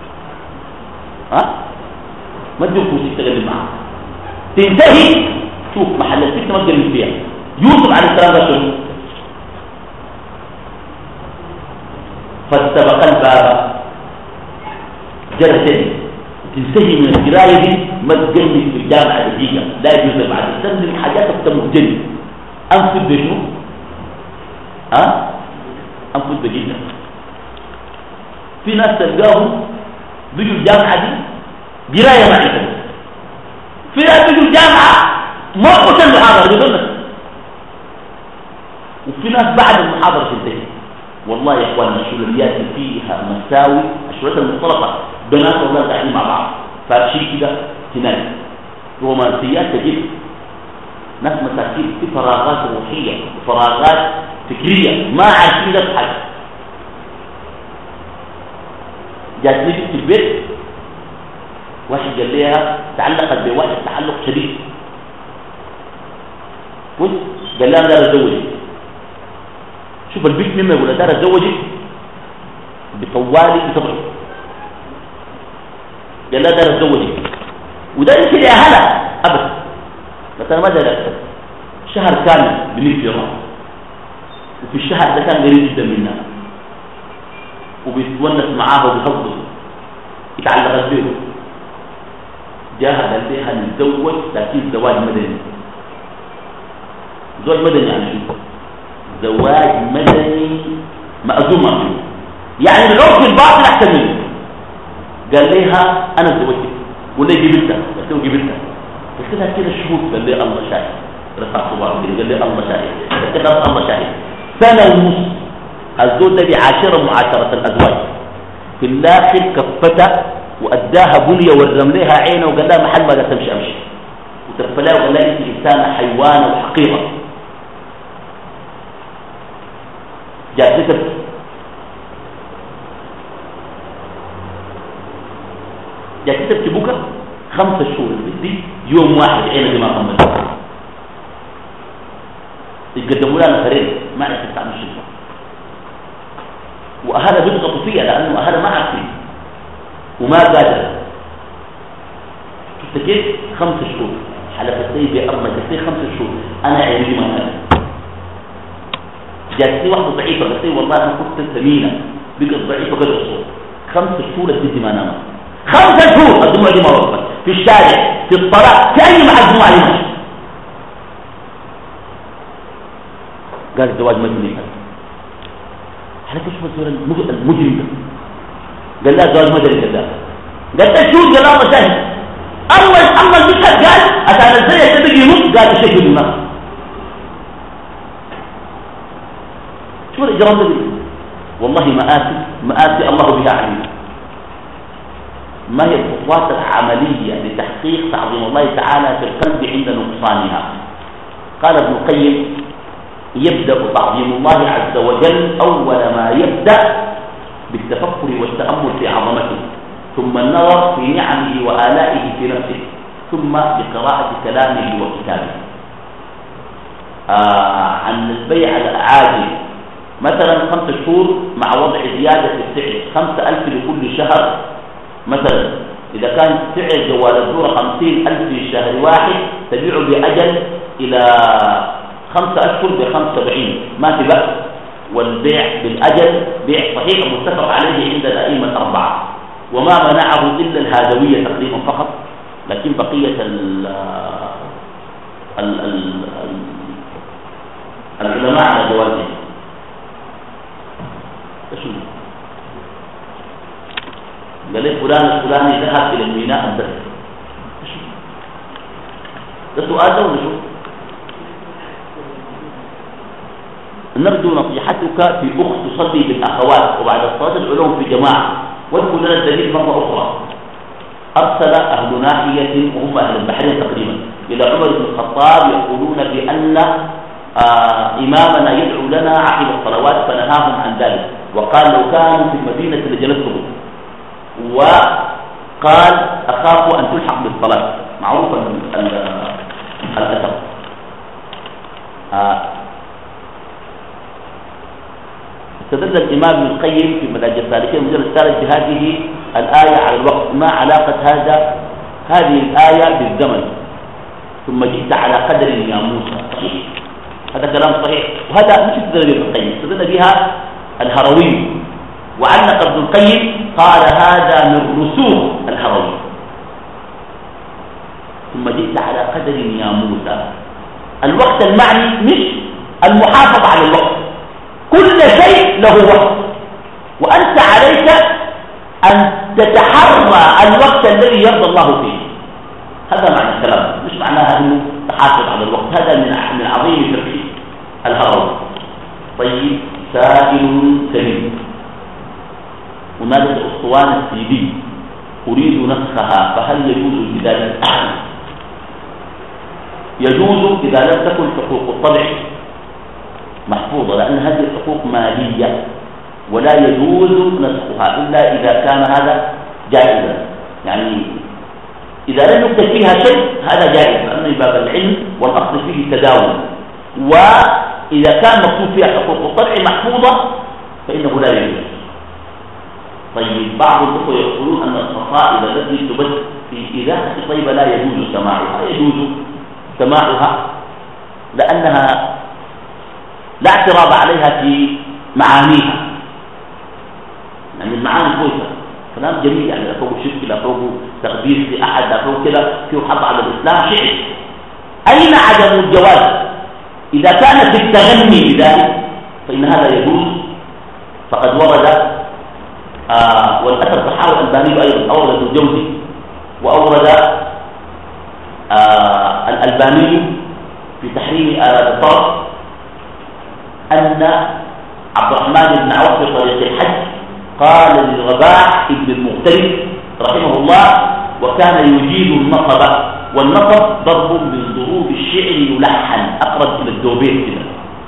ها ما تجيب فلوس تشتغل معاه تنتهي شوف محل الست ما تجلس فيها يوسف عليه السلام ده شنو فاستبق الباب جرسين تنتهي من القرايه دي ما تجلس في الجامعه دقيقه لا يجوز بعد تسلم حاجاتك تمجن انفذ بشنو ها انفذ بجنة في ناس تلقاهم بيجوا الجامعه دي قرايه ما عندهم في ناس بيجوا الجامعه ما قتل المحاضره بدون وفي ناس بعد المحاضره تنتهي والله يا اخواننا الشغليات فيها مساوي الشغلات المختلطه بنات والله قاعدين مع بعض فشيء كده تنام رومانسيات تجيب ناس مساكين في فراغات روحيه وفراغات فكريه ما عارفين يضحك جاتني في البيت واحد قال لها تعلقت بواحد تعلق شديد قلت قال لها دار اتزوجك شوف البيت مما يقول دار اتزوجك بطوالي بصبري قال لها دار اتزوجك وده يمكن يا هلا ابدا مثلا ما دار شهر كامل بنيت يوم وفي الشهر ده كان قريب جدا منها وبيتونس معاها وبيهزر يتعلق به جاهد بها نتزوج لكن زواج مدني زواج مدني يعني شو زواج مدني مأذون فيه يعني العرف الباطل احسن منه قال لها انا زوجتك ولا جبتها قلت له جبتها قلت لها كده شهود قال لي الله شاهد رفع صباعه قال لي الله شاهد قلت لها الله شاهد سنه ونص الزوج ده بعاشره معاشره الازواج في الاخر كفته وأداها بنية ورمليها عينه وقال لها محل ما لا تمشي أمشي وتفلاه وقال لها أنت إنسانة حيوانة وحقيرة جاءت لك جاءت لك تبوكا خمسة شهور دي يوم واحد عينه ما خمسة يقدموا لها نفرين ما عرفت تعمل شيء وأهلها بيضغطوا فيها لأنه أهلها ما عارفين وما قادر شفت كيف خمس شهور حلفتي بأربع جلسي خمس شهور أنا عيني ما أنا جلسي واحدة ضعيفة قلت والله أنا كنت ثمينة بقت ضعيفة قدر الصوت خمس شهور الجدي ما نام خمس شهور الدموع دي ما وقفت في الشارع في الطلاق في أي محل دموع دي ماشي قال الزواج مجنون احنا كيف مسؤول المجرم ده قال لا زواج مدني كذاب قال تشهد قال الله شاهد اول اما البشهد قال عشان ازاي تبقي يموت قال تشهد الناس شو الاجرام ده والله مآسي مآسي الله بها علينا ما هي الخطوات العملية لتحقيق تعظيم الله تعالى في القلب عند نقصانها قال ابن القيم يبدأ تعظيم الله عز وجل أول ما يبدأ بالتفكر والتأمل في عظمته ثم النظر في نعمه وآلائه في نفسه ثم بقراءة كلامه وكتابه. آه عن البيع العاجل مثلا خمسة شهور مع وضع زيادة في السعر خمسة ألف لكل شهر مثلا. إذا كان سعر جوال الدورة خمسين ألف في شهر واحد تبيع بأجل إلى خمسة أشهر بخمسة وسبعين ما في بأس. والبيع بالأجل بيع صحيح متفق عليه عند الأئمة الأربعة، وما منعه إلا الهادوية تقريبا فقط، لكن بقية ال ال ال العلماء على جوازه. قال لي فلان الفلاني ذهب إلى الميناء الدرس. ده سؤال ده ولا شو؟ نرجو نصيحتك في أخت تصلي بالأخوات وبعد الصلاة العلوم في جماعة، واذكر لنا الدليل مرة أخرى. أرسل أهل ناحية وهم أهل البحرين تقريبا إلى عمر بن الخطاب يقولون بأن آه إمامنا يدعو لنا عقب الصلوات فنهاهم عن ذلك، وقال لو كانوا في المدينة لجلستهم، وقال أخاف أن تلحق بالصلاة. معروف الأثر. آه استدل الإمام ابن القيم في مدارج السالكين مجلد الثالث بهذه الآية على الوقت. ما علاقة هذا هذه الآية بالزمن؟ ثم جئت على قدر يا موسى. صحيح، هذا كلام صحيح، وهذا مش استدل ابن القيم، استدل بها الهروي، وعلق ابن القيم قال هذا من رسوخ الهروي. ثم جئت على قدر يا موسى. الوقت المعني مش المحافظة على الوقت، كل شيء له وقت، وأنت عليك أن تتحرى الوقت الذي يرضى الله فيه. هذا معنى الكلام، مش معناها أنه تحافظ على الوقت، هذا من من عظيم فقه الهروي. طيب، سائل كريم، هناك أسطوانة السي دي أريد نسخها، فهل يجوز بذلك؟ يجوز إذا لم تكن حقوق الطبع محفوظة، لأن هذه الحقوق مالية ولا يجوز نسخها إلا إذا كان هذا جائزا. يعني إذا لم يكتب فيها شيء هذا جائز، لأن باب العلم والأصل فيه تداول. وإذا كان مكتوب فيها حقوق الطبع محفوظة فإنه لا يجوز. طيب، بعض الأخوة يقولون أن القصائد التي تبث في إذاعة طيبة لا يجوز سماعها. يجوز سماعها لأنها لا اعتراض عليها في معانيها، يعني المعاني كويسة، كلام جميل، يعني لا فوق شرك، لا فوق تقديس لأحد، لا فوق كذا، فيه حظ على الإسلام، شعر. أين عدم الجواز؟ إذا كانت التغني بذلك فإن هذا يجوز. فقد ورد آه والأثر صححه الألباني أيضا، أورد الجوزي وأورد آه الألباني في تحريم آلات الطرب أن عبد الرحمن بن عوف في طريق الحج قال للرباح ابن المغترب رحمه الله، وكان يجيد النصب، والنصب ضرب من ضروب الشعر يلحن أقرب إلى الدوبيت كده.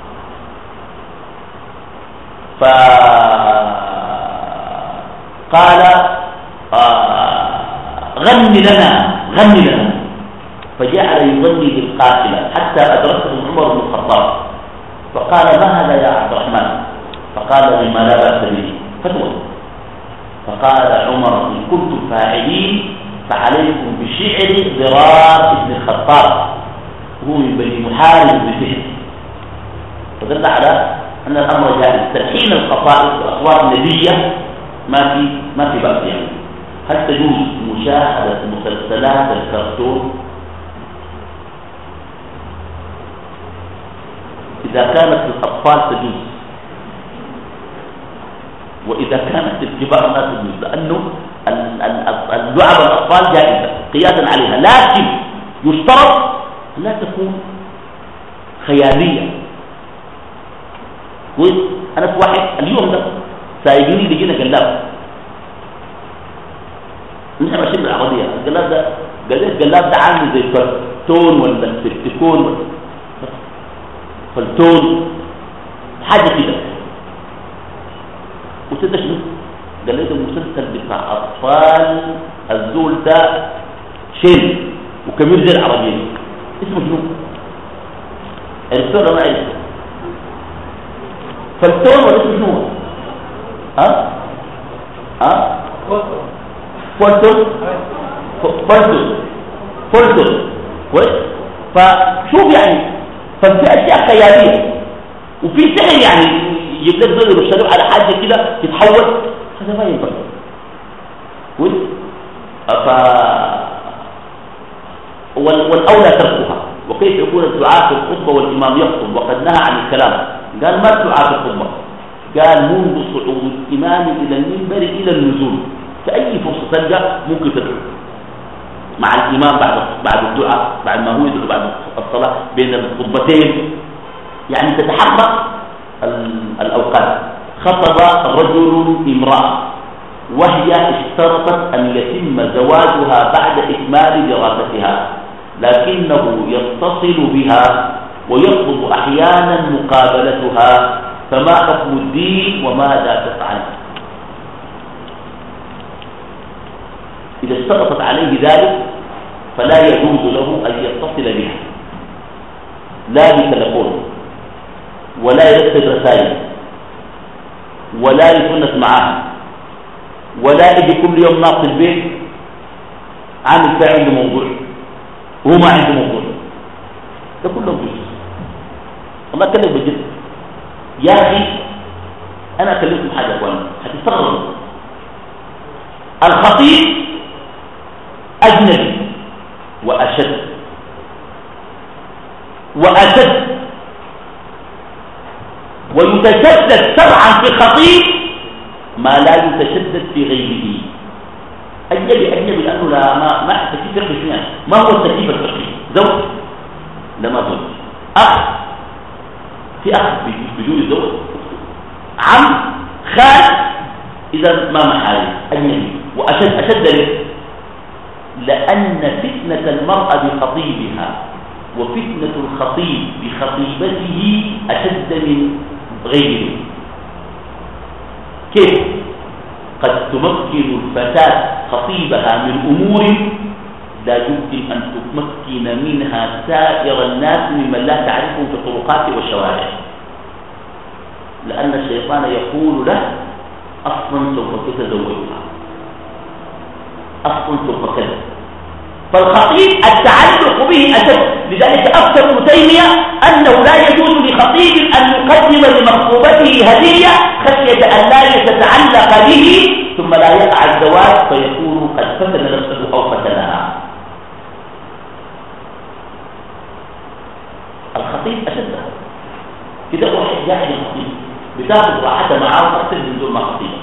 فقال آه غن لنا غن لنا، فجعل يغني بالقافلة حتى أدركه عمر بن الخطاب، فقال ما هذا يا عبد الرحمن؟ فقال لما لا بأس به، فتوى. فقال عمر إن كنتم فاعلين فعليكم بشعر ضرار بن الخطاب، هو من بني محارب بن فهد. فدل على أن الأمر جائز. تلحين القصائد والأصوات النبية ما في ما في بأس. يعني هل تجوز مشاهدة مسلسلات الكرتون؟ إذا كانت الأطفال تجوز، وإذا كانت الكبار لا تجوز، لأنه اللعب الأطفال جائزة قياسا عليها، لكن يشترط لا تكون خيالية. أنا في واحد اليوم ده سايقيني بيجينا قلاب، نحن ماشيين بالعربية، القلاب ده قال لي القلاب ده عامل زي الكرتون ولا السيرتيكون فالتون حاجة كده، وتدش شنو؟ قال لي ده مسلسل بتاع أطفال، الزول ده شيل وكبير زي العربية اسمه شنو؟ عرفتوا ولا ما عرفتوا؟ فلتون ولا اسمه شنو؟ ها؟ ها؟ فولتون فولتون فولتون كويس؟ فشوف يعني ففي اشياء خياليه وفي سحر يعني يجيب لك زر الشباب على حاجه كده تتحول هذا ما ينفع كويس؟ ف والاولى تركها. وكيف يكون الدعاء في الخطبه والامام يخطب وقد نهى عن الكلام؟ قال ما الدعاء في الخطبه؟ قال منذ صعود الامام الى المنبر الى النزول في اي فرصه تلقى ممكن تدعو مع الامام بعد بعد الدعاء بعد ما هو يدعو بعد الصلاه بين الخطبتين يعني تتحقق الاوقات. خطب رجل امراه وهي اشترطت ان يتم زواجها بعد اكمال دراستها لكنه يتصل بها ويطلب احيانا مقابلتها فما حكم الدين وماذا تفعل؟ إذا اشترطت عليه ذلك فلا يجوز له أن يتصل بها لا بتلفون ولا يرسل رسائل ولا يتونس معها ولا يجي كل يوم ناقص البيت عامل فيها عنده موضوع وهو ما عنده موضوع. ده كله جزء. الله كلمة بجد يا أخي أنا أكلمكم حاجة أخوانا هتستغربوا. الخطيب أجنبي وأشد وأشد ويتشدد شرعا في الخطيب ما لا يتشدد في غيره. أجنبي أجنبي لأنه لا ما ما التكليف فقهي شنو ما هو التكليف الفقهي؟ زوج لما زوج أخ في أخ بيجوز زوج عم خال إذا ما محال أجنبي وأشد أشد ليه؟ لأن فتنة المرأة بخطيبها وفتنة الخطيب بخطيبته أشد من غيره. كيف؟ قد تمكن الفتاة خطيبها من أمور لا يمكن أن تمكن منها سائر الناس ممن لا تعرفهم في الطرقات والشوارع لأن الشيطان يقول له أصلا سوف تتزوجها أصلا سوف كذا. فالخطيب التعلق به أشد. لذلك أفتى ابن تيمية أنه لا يجوز لخطيب أن يقدم لمخطوبته هدية خشية أن لا يتعلق به ثم لا يقع الزواج فيكون قد فتن نفسه أو فتنها. الخطيب أشد كده. واحد جاهل الخطيب بتاخد راحته معاه أكثر من دون ما خطيبه.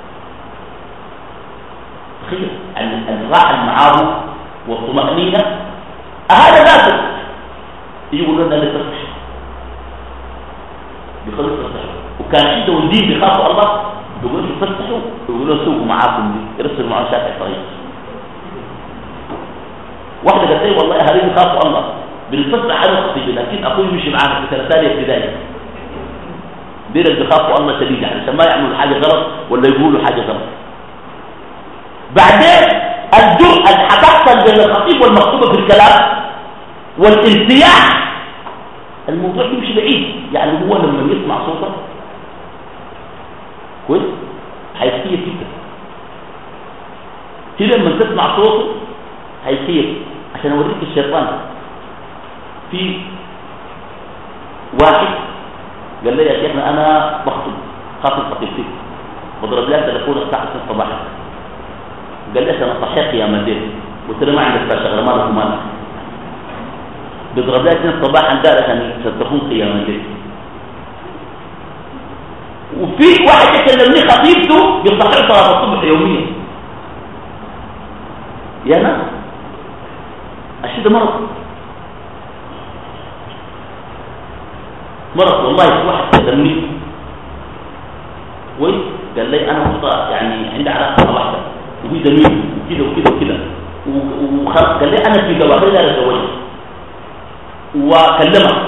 تخيل الراحة معاه والطمأنينة هذا ذاته يقولون لنا لتصحيح بخلص تصحيح. وكان عنده الدين بخاف الله يقولوا تصحيحوا يقولوا سوقوا معاكم دي يرسلوا معاه شافع طريق. واحدة قالت لي والله هذه بخاف الله بنتصح على خطيبي لكن أخوي مشي معانا في ثالثة ابتدائي دير اللي بخافوا الله شديد عشان ما يعملوا حاجة غلط ولا يقولوا حاجة غلط. بعدين الجرأة اللي هتحصل بين الخطيب والمخطوبة في الكلام والانسياح الموضوع يمشي بعيد. يعني هو لما يسمع صوته كويس هيسكير كده كده لما تسمع صوته هيسكير. عشان اوريك الشيطان في واحد قال لي يا شيخنا انا بخطب خاطب خطيبتي بضرب لها تليفون الساعه ستة صباحا قال لي انا صحيح يا مدير قلت له ما عندك شغله ما لك مال بضرب لها اثنين صباحا دار عشان تكون يا مدير. وفي واحد يكلمني خطيبته بيصحي صلاه الصبح يوميا. يا ناس اشد مرض مرض والله. في واحد كلمني كويس قال لي انا مخطئ يعني عندي علاقه واحده وهي زميل وكده وكده وكده وخلاص. قال لي انا في جواهر لا اتزوجها وكلمها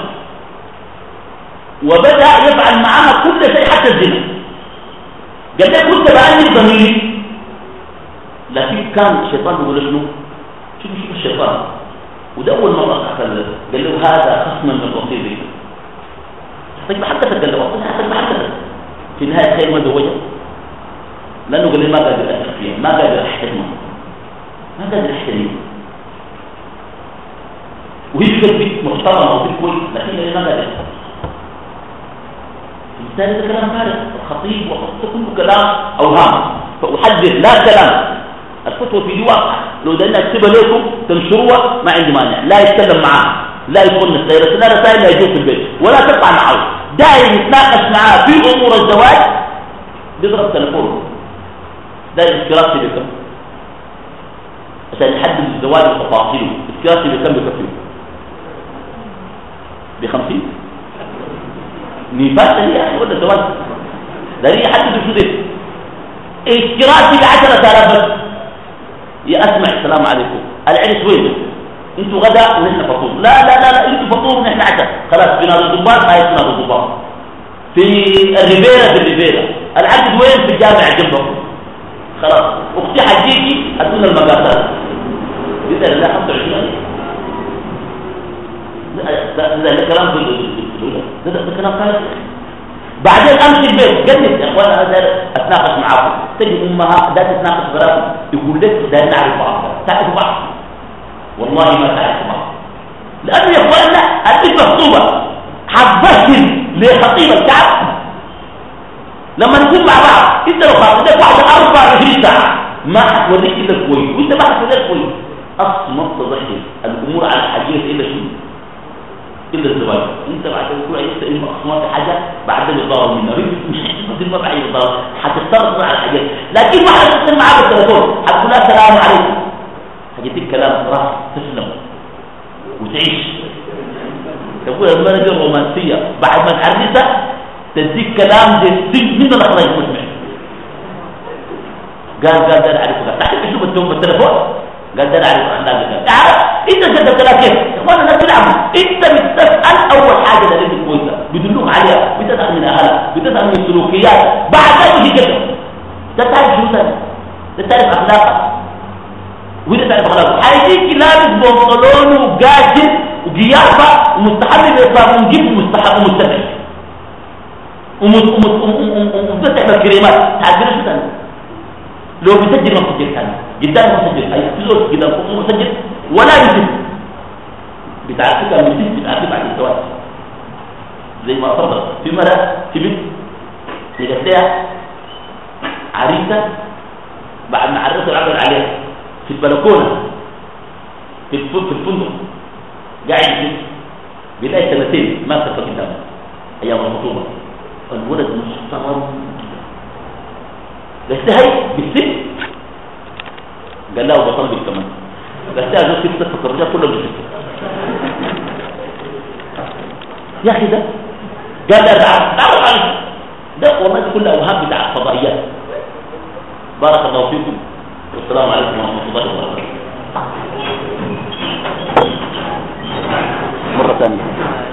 وبدا يفعل معها كل شيء حتى الزنا. قال لي كنت بأني ضميري لكن كان الشيطان بيقول شنو؟ شوف شوف الشيطان وده أول مرة قال له هذا خصما من رصيدك. طيب ما حدثت قال له طيب ما حدثت في نهاية خير ما زوجه، لأنه قال لي ما قادر أثق فيها، ما قادر أحترمها، ما قادر أحترمها، وهي بك محترمة وبك كويس، لكن أنا ما قادر. المثال هذا كلام فارغ، الخطيب وخطيب كله كلام أوهام، فأحذر لا كلام. الفتوى في دي واقع، لو دلنا اكتبها لكم تنشروها ما عندي مانع، لا يتكلم معاه، لا يدخل السيارة، لا رسائل، لا يجوز في البيت، ولا تقع معه، دائما يتناقش معاه في أمور الزواج، بيضرب تلفونه، ده الاشتراك بكم عشان يحدد الزواج وتفاصيله. الاشتراك بكم بكفيه بخمسين نيفات هي ولا زواج ده هي يحدد شو ده اشتراكي بعشرة آلاف بس. يا أسمع السلام عليكم العرس وين انتوا غدا ونحن فطور، لا لا لا لا انتوا فطور ونحن عشاء، خلاص في نار الضباط ما يسمى الضباط في الريفيرا، في الريفيرا العقد وين في الجامع جنبه، خلاص اختي حجيجي ادونا المقاسات يقدر لا خمسة وعشرين. ده ده كلام في ده ده كلام ثالث. بعدين امشي البيت جلس يا اخوانا هذا اتناقش معاكم، تجي امها ده تتناقش بلاكم يقول لك ده نعرف بعض، تعرف بعض والله ما تعرف بعض، لانه يا اخوانا البنت مخطوبه حبشتم لخطيب الشعب لما نكون مع بعض. انت لو خاطبك واحده أربعة وعشرين ساعه ما حتوريك الا كويس وانت ما حتوريك كويس. اصل ما تضحي الامور على حاجيه الا شو الا الزواج. انت بعد اسبوع لسه اما اخصامات حاجه بعد الضرر منها مش هتقدر ما بعد الضرر حتضطر على الحاجات، لكن واحد تتصل معاه بالتليفون حتقول لها السلام عليكم حاجتك كلام راح تسلم وتعيش. تقول المرأة الرومانسيه بعد ما تعرسها تديك كلام دي من الاخلاق المسمع. قال قال ده اعرفه تعرف شو بتقول بالتليفون قال ده اعرف عندك تعرف انت جدت لها كيف اخوانا الناس بيلعبوا. انت بتسال اول حاجه ده اللي كويسه بيدلوك عليها، بتسال من اهلها، بتسال من السلوكيات، بعد ذلك يجي ده تعرف شو ده ده تعرف اخلاقها وده تعرف اخلاقه. هيجيك لابس بنطلون وقاجل وقيافه ومستحب بالاطلاق ونجيب مستحب ومستمع ومفتح بالكريمات تعرفين شو ده. لو بيسجل ما بيسجل ثاني قدام مسجل اي فلوس قدام خصوص مسجل ولا يسجل بتعرفك المسجل بتعرفك بعد الزواج زي ما تفضل. في مرة في بنت لقيت لها عريسة بعد ما عرسها العقد عليها في البلكونة في الفندق قاعد بيلاقي سنتين ما تفق قدامه ايام الخطوبة الولد محترم قلت هاي بالسن قال لا وبطلبك كمان قلت لها زوجتي بتفكر الرجال كله بتفكر يا اخي ده قال لا تعرف تعرف عنه ده والله دي كلها اوهام بتاع الفضائيات. بارك الله فيكم والسلام عليكم ورحمه الله وبركاته. مره ثانيه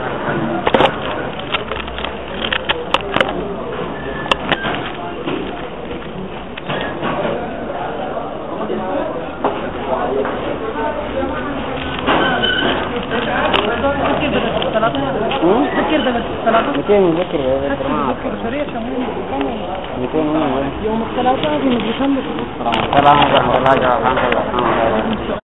مئتين مذكر يا جماعة مئتين يوم الثلاثاء في مجلسهم. السلام عليكم ورحمة الله وبركاته.